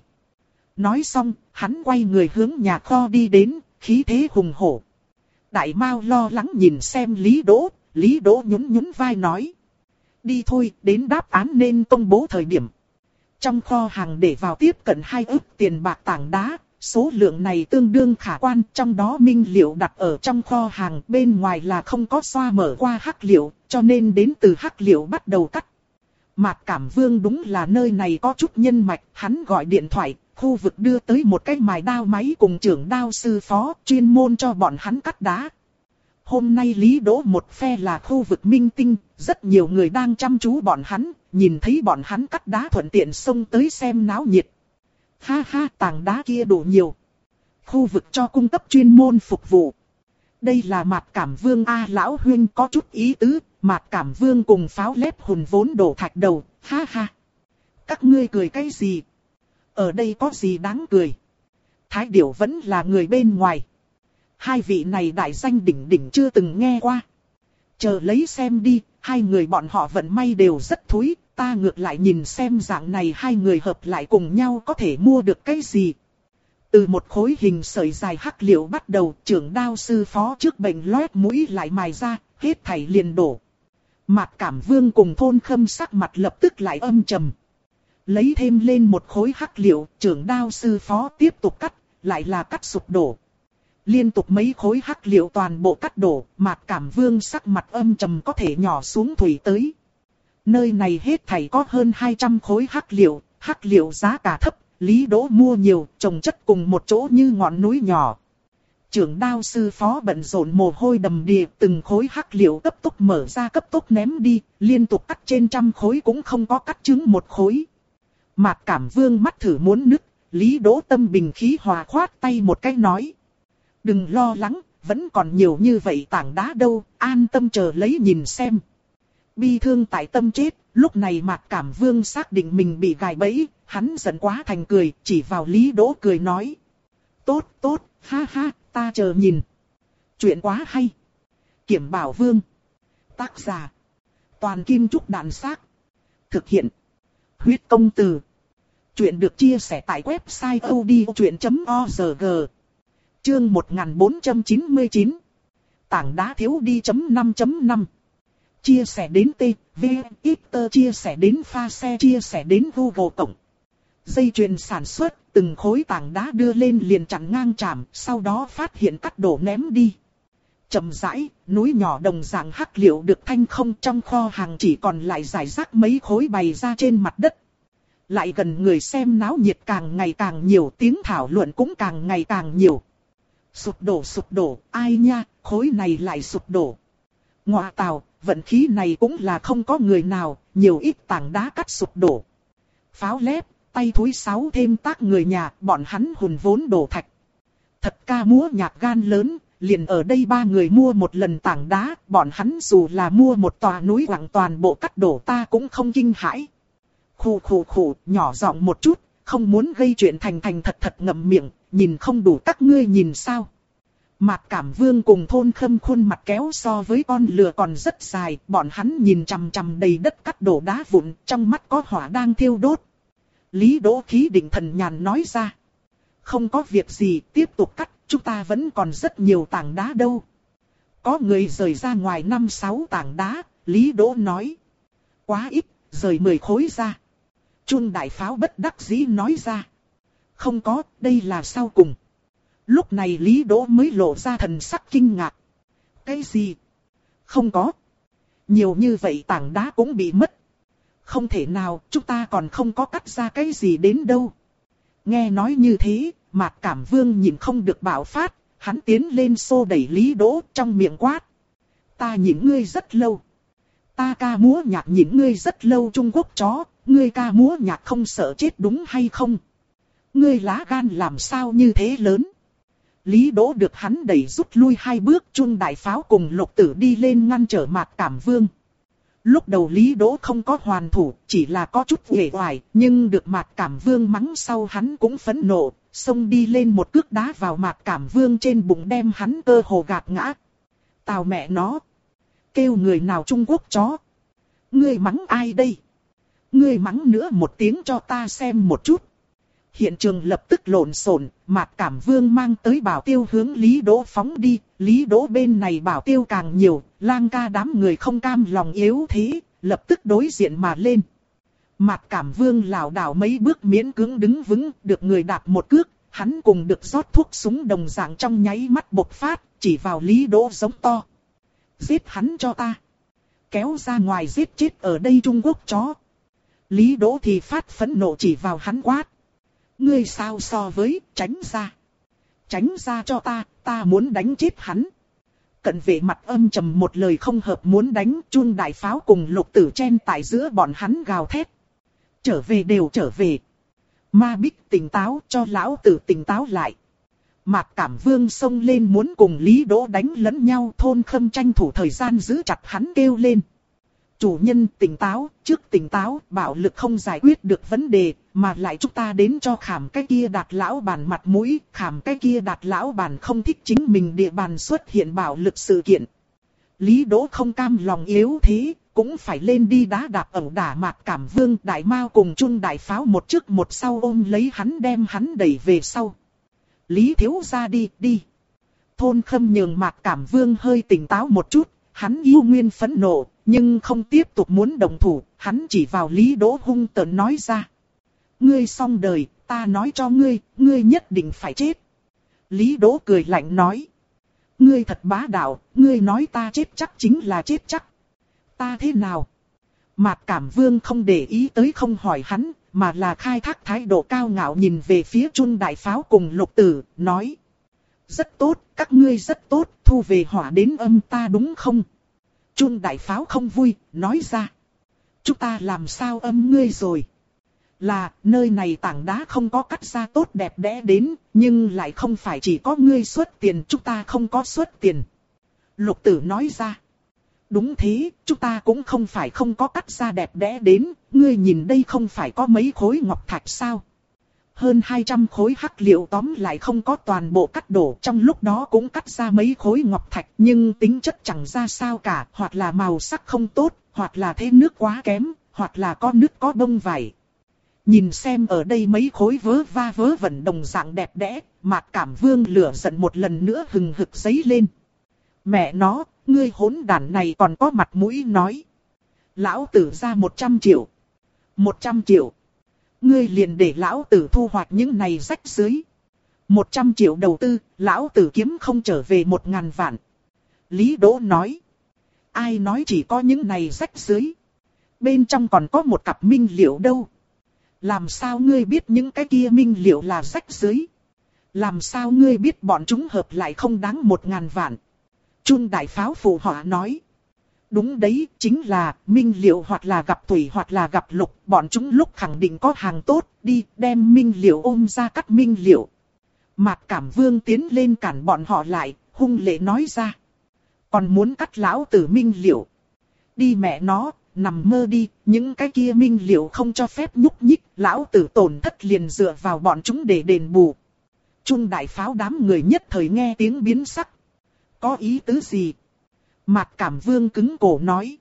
A: Nói xong, hắn quay người hướng nhà kho đi đến, khí thế hùng hổ. Đại Mao lo lắng nhìn xem Lý Đỗ, Lý Đỗ nhún nhún vai nói. Đi thôi, đến đáp án nên công bố thời điểm. Trong kho hàng để vào tiếp cận hai ức tiền bạc tảng đá. Số lượng này tương đương khả quan, trong đó minh liệu đặt ở trong kho hàng, bên ngoài là không có xoa mở qua hắc liệu, cho nên đến từ hắc liệu bắt đầu cắt. Mạc Cảm Vương đúng là nơi này có chút nhân mạch, hắn gọi điện thoại, khu vực đưa tới một cái mài đao máy cùng trưởng đao sư phó, chuyên môn cho bọn hắn cắt đá. Hôm nay Lý Đỗ một phe là khu vực minh tinh, rất nhiều người đang chăm chú bọn hắn, nhìn thấy bọn hắn cắt đá thuận tiện xông tới xem náo nhiệt. Ha ha, tảng đá kia đủ nhiều. khu vực cho cung cấp chuyên môn phục vụ. Đây là Mạt Cảm Vương a lão huynh có chút ý tứ, Mạt Cảm Vương cùng pháo lép hùn vốn đổ thạch đầu, ha ha. Các ngươi cười cái gì? Ở đây có gì đáng cười? Thái Điểu vẫn là người bên ngoài. Hai vị này đại danh đỉnh đỉnh chưa từng nghe qua. Chờ lấy xem đi, hai người bọn họ vận may đều rất thúi, ta ngược lại nhìn xem dạng này hai người hợp lại cùng nhau có thể mua được cái gì. Từ một khối hình sợi dài hắc liệu bắt đầu, trưởng đao sư phó trước bệnh loét mũi lại mài ra, hết thảy liền đổ. Mạt Cảm Vương cùng Thôn Khâm sắc mặt lập tức lại âm trầm. Lấy thêm lên một khối hắc liệu, trưởng đao sư phó tiếp tục cắt, lại là cắt sụp đổ. Liên tục mấy khối hắc liệu toàn bộ cắt đổ, Mạt Cảm Vương sắc mặt âm trầm có thể nhỏ xuống thủy tới. Nơi này hết thảy có hơn hai trăm khối hắc liệu, hắc liệu giá cả thấp, Lý Đỗ mua nhiều, trồng chất cùng một chỗ như ngọn núi nhỏ. Trưởng đao sư phó bận rộn mồ hôi đầm đìa, từng khối hắc liệu cấp tốc mở ra cấp tốc ném đi, liên tục cắt trên trăm khối cũng không có cắt trứng một khối. Mạt Cảm Vương mắt thử muốn nứt, Lý Đỗ tâm bình khí hòa khoát tay một cái nói. Đừng lo lắng, vẫn còn nhiều như vậy tảng đá đâu, an tâm chờ lấy nhìn xem. Bi thương tại tâm chết, lúc này Mạt Cảm Vương xác định mình bị gài bẫy, hắn giận quá thành cười, chỉ vào Lý Đỗ cười nói. Tốt, tốt, ha ha, ta chờ nhìn. Chuyện quá hay. Kiểm Bảo Vương. Tác giả. Toàn Kim Trúc Đàn Xác. Thực hiện. Huyết Công Từ. Chuyện được chia sẻ tại website odchuyện chấm org. Chương một nghìn bốn trăm chín mươi chín. Tảng đá thiếu đi chấm năm chấm năm. Chia sẻ đến T, V, Twitter chia sẻ pha pha xe chia sẻ đến Google Cộng. Dây chuyền sản xuất, từng khối tảng đá đưa lên liền chặn ngang chạm, sau đó phát hiện cắt đổ ném đi. Chậm rãi, núi nhỏ đồng dạng hắc liệu được thanh không, trong kho hàng chỉ còn lại rải rác mấy khối bày ra trên mặt đất. Lại gần người xem náo nhiệt càng ngày càng nhiều, tiếng thảo luận cũng càng ngày càng nhiều. Sụp đổ sụp đổ, ai nha, khối này lại sụp đổ. Ngọa tào, vận khí này cũng là không có người nào, nhiều ít tảng đá cắt sụp đổ. Pháo lép, tay thúi sáu thêm tác người nhà, bọn hắn hùn vốn đổ thạch. Thật ca múa nhạc gan lớn, liền ở đây ba người mua một lần tảng đá, bọn hắn dù là mua một tòa núi quặng toàn bộ cắt đổ ta cũng không kinh hãi. Khủ khủ khủ, nhỏ giọng một chút, không muốn gây chuyện thành thành thật thật ngậm miệng, nhìn không đủ các ngươi nhìn sao. Mạt Cảm Vương cùng Thôn Khâm khuôn mặt kéo so với con lừa còn rất dài, bọn hắn nhìn chằm chằm đầy đất cắt đổ đá vụn, trong mắt có hỏa đang thiêu đốt. Lý Đỗ khí định thần nhàn nói ra. Không có việc gì, tiếp tục cắt, chúng ta vẫn còn rất nhiều tảng đá đâu. Có người rời ra ngoài năm sáu tảng đá, Lý Đỗ nói. Quá ít, rời mười khối ra. Chun đại pháo bất đắc dĩ nói ra. Không có, đây là sau cùng. Lúc này Lý Đỗ mới lộ ra thần sắc kinh ngạc. Cái gì? Không có. Nhiều như vậy tảng đá cũng bị mất. Không thể nào, chúng ta còn không có cắt ra cái gì đến đâu. Nghe nói như thế, Mạt Cảm Vương nhìn không được bạo phát, hắn tiến lên xô đẩy Lý Đỗ trong miệng quát. Ta nhịn ngươi rất lâu. Ta ca múa nhạc nhịn ngươi rất lâu Trung Quốc chó, ngươi ca múa nhạc không sợ chết đúng hay không? Ngươi lá gan làm sao như thế lớn? Lý Đỗ được hắn đẩy rút lui hai bước, Chun đại pháo cùng Lục Tử đi lên ngăn trở Mạt Cảm Vương. Lúc đầu Lý Đỗ không có hoàn thủ, chỉ là có chút uể oải, nhưng được Mạt Cảm Vương mắng sau hắn cũng phẫn nộ, xông đi lên một cước đá vào Mạt Cảm Vương trên bụng đem hắn cơ hồ gạt ngã. Tào mẹ nó! Kêu người nào Trung Quốc chó? Ngươi mắng ai đây? Ngươi mắng nữa một tiếng cho ta xem một chút. Hiện trường lập tức lộn xộn, Mạt Cảm Vương mang tới bảo tiêu hướng Lý Đỗ phóng đi, Lý Đỗ bên này bảo tiêu càng nhiều, lang ca đám người không cam lòng yếu thế, lập tức đối diện mà lên. Mạt Cảm Vương lảo đảo mấy bước miễn cưỡng đứng vững, được người đạp một cước, hắn cùng được rót thuốc súng đồng dạng trong nháy mắt bộc phát, chỉ vào Lý Đỗ giống to. Giết hắn cho ta. Kéo ra ngoài giết chết ở đây Trung Quốc chó. Lý Đỗ thì phát phẫn nộ chỉ vào hắn quát. Ngươi sao so với, tránh ra. Tránh ra cho ta, ta muốn đánh chết hắn. Cận vệ mặt âm trầm một lời không hợp muốn đánh, Chun đại pháo cùng Lục Tử chen tại giữa bọn hắn gào thét. Trở về đều trở về. Ma Bích tỉnh táo cho lão tử tỉnh táo lại. Mạc Cảm Vương xông lên muốn cùng Lý Đỗ đánh lẫn nhau. Thôn Khâm tranh thủ thời gian giữ chặt hắn kêu lên. Chủ nhân tỉnh táo, trước tỉnh táo, bạo lực không giải quyết được vấn đề, mà lại chúng ta đến cho Khảm cái kia Đạt lão bản mặt mũi. Khảm cái kia Đạt lão bản không thích chính mình địa bàn xuất hiện bạo lực sự kiện. Lý Đỗ không cam lòng yếu thế, cũng phải lên đi đá đạp ẩu đả Mạc Cảm Vương. Đại Mao cùng Trung Đại Pháo một trước một sau ôm lấy hắn đem hắn đẩy về sau. Lý thiếu ra đi, đi. Thôn Khâm nhường Mạc Cảm Vương hơi tỉnh táo một chút, hắn yêu nguyên phẫn nộ, nhưng không tiếp tục muốn đồng thủ, hắn chỉ vào Lý Đỗ hung tợn nói ra. Ngươi xong đời, ta nói cho ngươi, ngươi nhất định phải chết. Lý Đỗ cười lạnh nói. Ngươi thật bá đạo, ngươi nói ta chết chắc chính là chết chắc. Ta thế nào? Mạc Cảm Vương không để ý tới không hỏi hắn, mà là khai thác thái độ cao ngạo nhìn về phía Trung Đại Pháo cùng Lục Tử, nói. Rất tốt, các ngươi rất tốt, thu về hỏa đến âm ta đúng không? Trung Đại Pháo không vui, nói ra. Chúng ta làm sao âm ngươi rồi? Là, nơi này tảng đá không có cắt ra tốt đẹp đẽ đến, nhưng lại không phải chỉ có ngươi xuất tiền, chúng ta không có xuất tiền. Lục Tử nói ra. Đúng thế, chúng ta cũng không phải không có cắt ra đẹp đẽ đến, ngươi nhìn đây không phải có mấy khối ngọc thạch sao? Hơn hai trăm khối hắc liệu tóm lại không có toàn bộ cắt đổ, trong lúc đó cũng cắt ra mấy khối ngọc thạch, nhưng tính chất chẳng ra sao cả, hoặc là màu sắc không tốt, hoặc là thế nước quá kém, hoặc là có nước có bông vải. Nhìn xem ở đây mấy khối vớ va vớ vẩn đồng dạng đẹp đẽ, Mạc Cảm Vương lửa giận một lần nữa hừng hực dấy lên. Mẹ nó, ngươi hỗn đản này còn có mặt mũi nói. Lão tử ra một trăm triệu. Một trăm triệu. Ngươi liền để lão tử thu hoạch những này rách dưới. Một trăm triệu đầu tư, lão tử kiếm không trở về một ngàn vạn. Lý Đỗ nói. Ai nói chỉ có những này rách dưới. Bên trong còn có một cặp minh liệu đâu. Làm sao ngươi biết những cái kia minh liệu là rách dưới? Làm sao ngươi biết bọn chúng hợp lại không đáng một ngàn vạn? Trung Đại Pháo phụ họa nói. Đúng đấy, chính là minh liệu hoặc là gặp thủy hoặc là gặp lục, bọn chúng lúc khẳng định có hàng tốt, đi đem minh liệu ôm ra cắt minh liệu. Mạc Cảm Vương tiến lên cản bọn họ lại, hung lệ nói ra. Còn muốn cắt lão tử minh liệu. Đi mẹ nó, nằm mơ đi, những cái kia minh liệu không cho phép nhúc nhích, lão tử tổn thất liền dựa vào bọn chúng để đền bù. Trung Đại Pháo đám người nhất thời nghe tiếng biến sắc. Có ý tứ gì? Mạc Cảm Vương cứng cổ nói.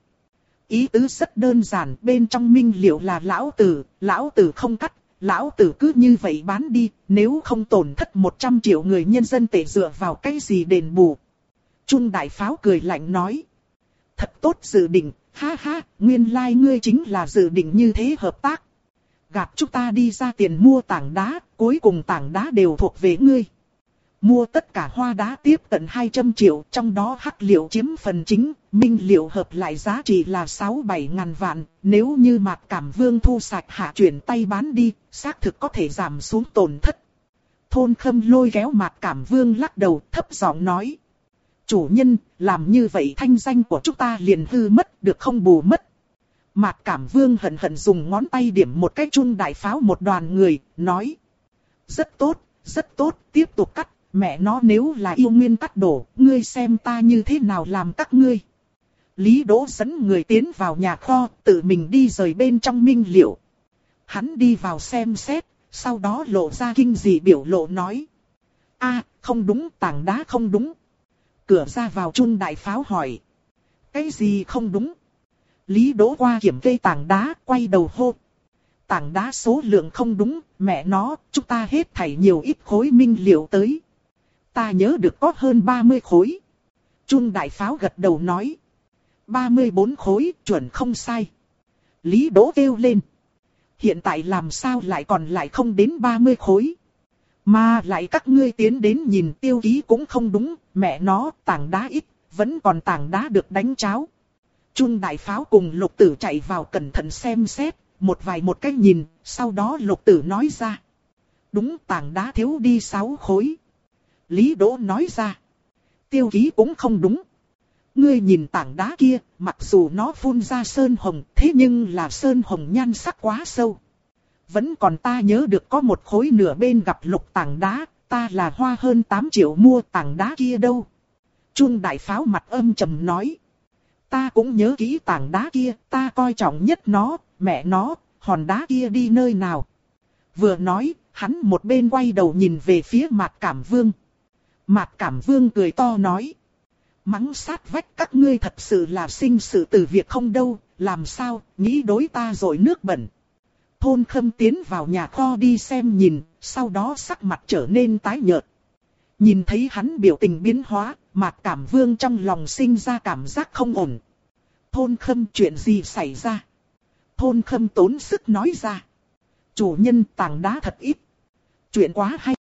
A: Ý tứ rất đơn giản, bên trong minh liệu là lão tử, lão tử không cắt, lão tử cứ như vậy bán đi, nếu không tổn thất một trăm triệu người nhân dân tệ dựa vào cái gì đền bù. Trung Đại Pháo cười lạnh nói. Thật tốt dự định, ha ha, nguyên lai like ngươi chính là dự định như thế hợp tác. Gạt chúng ta đi ra tiền mua tảng đá, cuối cùng tảng đá đều thuộc về ngươi. Mua tất cả hoa đá tiếp tận hai trăm triệu, trong đó hắc liệu chiếm phần chính, minh liệu hợp lại giá trị là sáu bảy ngàn vạn. Nếu như Mạc Cảm Vương thu sạch hạ chuyển tay bán đi, xác thực có thể giảm xuống tổn thất. Thôn Khâm lôi kéo Mạc Cảm Vương lắc đầu thấp giọng nói. Chủ nhân, làm như vậy thanh danh của chúng ta liền hư mất, được không bù mất. Mạc Cảm Vương hận hận dùng ngón tay điểm một cái Trung Đại Pháo một đoàn người, nói. Rất tốt, rất tốt, tiếp tục cắt. Mẹ nó nếu là yêu nguyên cắt đổ, ngươi xem ta như thế nào làm các ngươi. Lý Đỗ dẫn người tiến vào nhà kho, tự mình đi rời bên trong minh liệu. Hắn đi vào xem xét, sau đó lộ ra kinh dị biểu lộ nói. A, không đúng, tảng đá không đúng. Cửa ra vào Trung Đại Pháo hỏi. Cái gì không đúng? Lý Đỗ qua kiểm kê tảng đá, quay đầu hô. Tảng đá số lượng không đúng, mẹ nó, chúng ta hết thảy nhiều ít khối minh liệu tới. Ta nhớ được có hơn ba mươi khối. Trung Đại Pháo gật đầu nói. ba mươi bốn khối, chuẩn không sai. Lý Đỗ kêu lên. Hiện tại làm sao lại còn lại không đến ba mươi khối. Mà lại các ngươi tiến đến nhìn tiêu ký cũng không đúng. Mẹ nó, tảng đá ít, vẫn còn tảng đá được đánh cháo. Trung Đại Pháo cùng Lục Tử chạy vào cẩn thận xem xét. Một vài một cái nhìn, sau đó Lục Tử nói ra. Đúng, tảng đá thiếu đi sáu khối. Lý Đỗ nói ra. Tiêu ký cũng không đúng. Ngươi nhìn tảng đá kia, mặc dù nó phun ra sơn hồng, thế nhưng là sơn hồng nhan sắc quá sâu. Vẫn còn ta nhớ được có một khối nửa bên gặp lục tảng đá, ta là hoa hơn tám triệu mua tảng đá kia đâu. Chuông đại pháo mặt âm trầm nói. Ta cũng nhớ kỹ tảng đá kia, ta coi trọng nhất nó, mẹ nó, hòn đá kia đi nơi nào. Vừa nói, hắn một bên quay đầu nhìn về phía Mạc Cảm Vương. Mạc Cảm Vương cười to nói. Mắng sát vách các ngươi thật sự là sinh sự từ việc không đâu, làm sao, nghĩ đối ta rồi nước bẩn. Thôn Khâm tiến vào nhà kho đi xem nhìn, sau đó sắc mặt trở nên tái nhợt. Nhìn thấy hắn biểu tình biến hóa, Mạc Cảm Vương trong lòng sinh ra cảm giác không ổn. Thôn Khâm, chuyện gì xảy ra? Thôn Khâm tốn sức nói ra. Chủ nhân, tảng đá thật ít. Chuyện quá hay.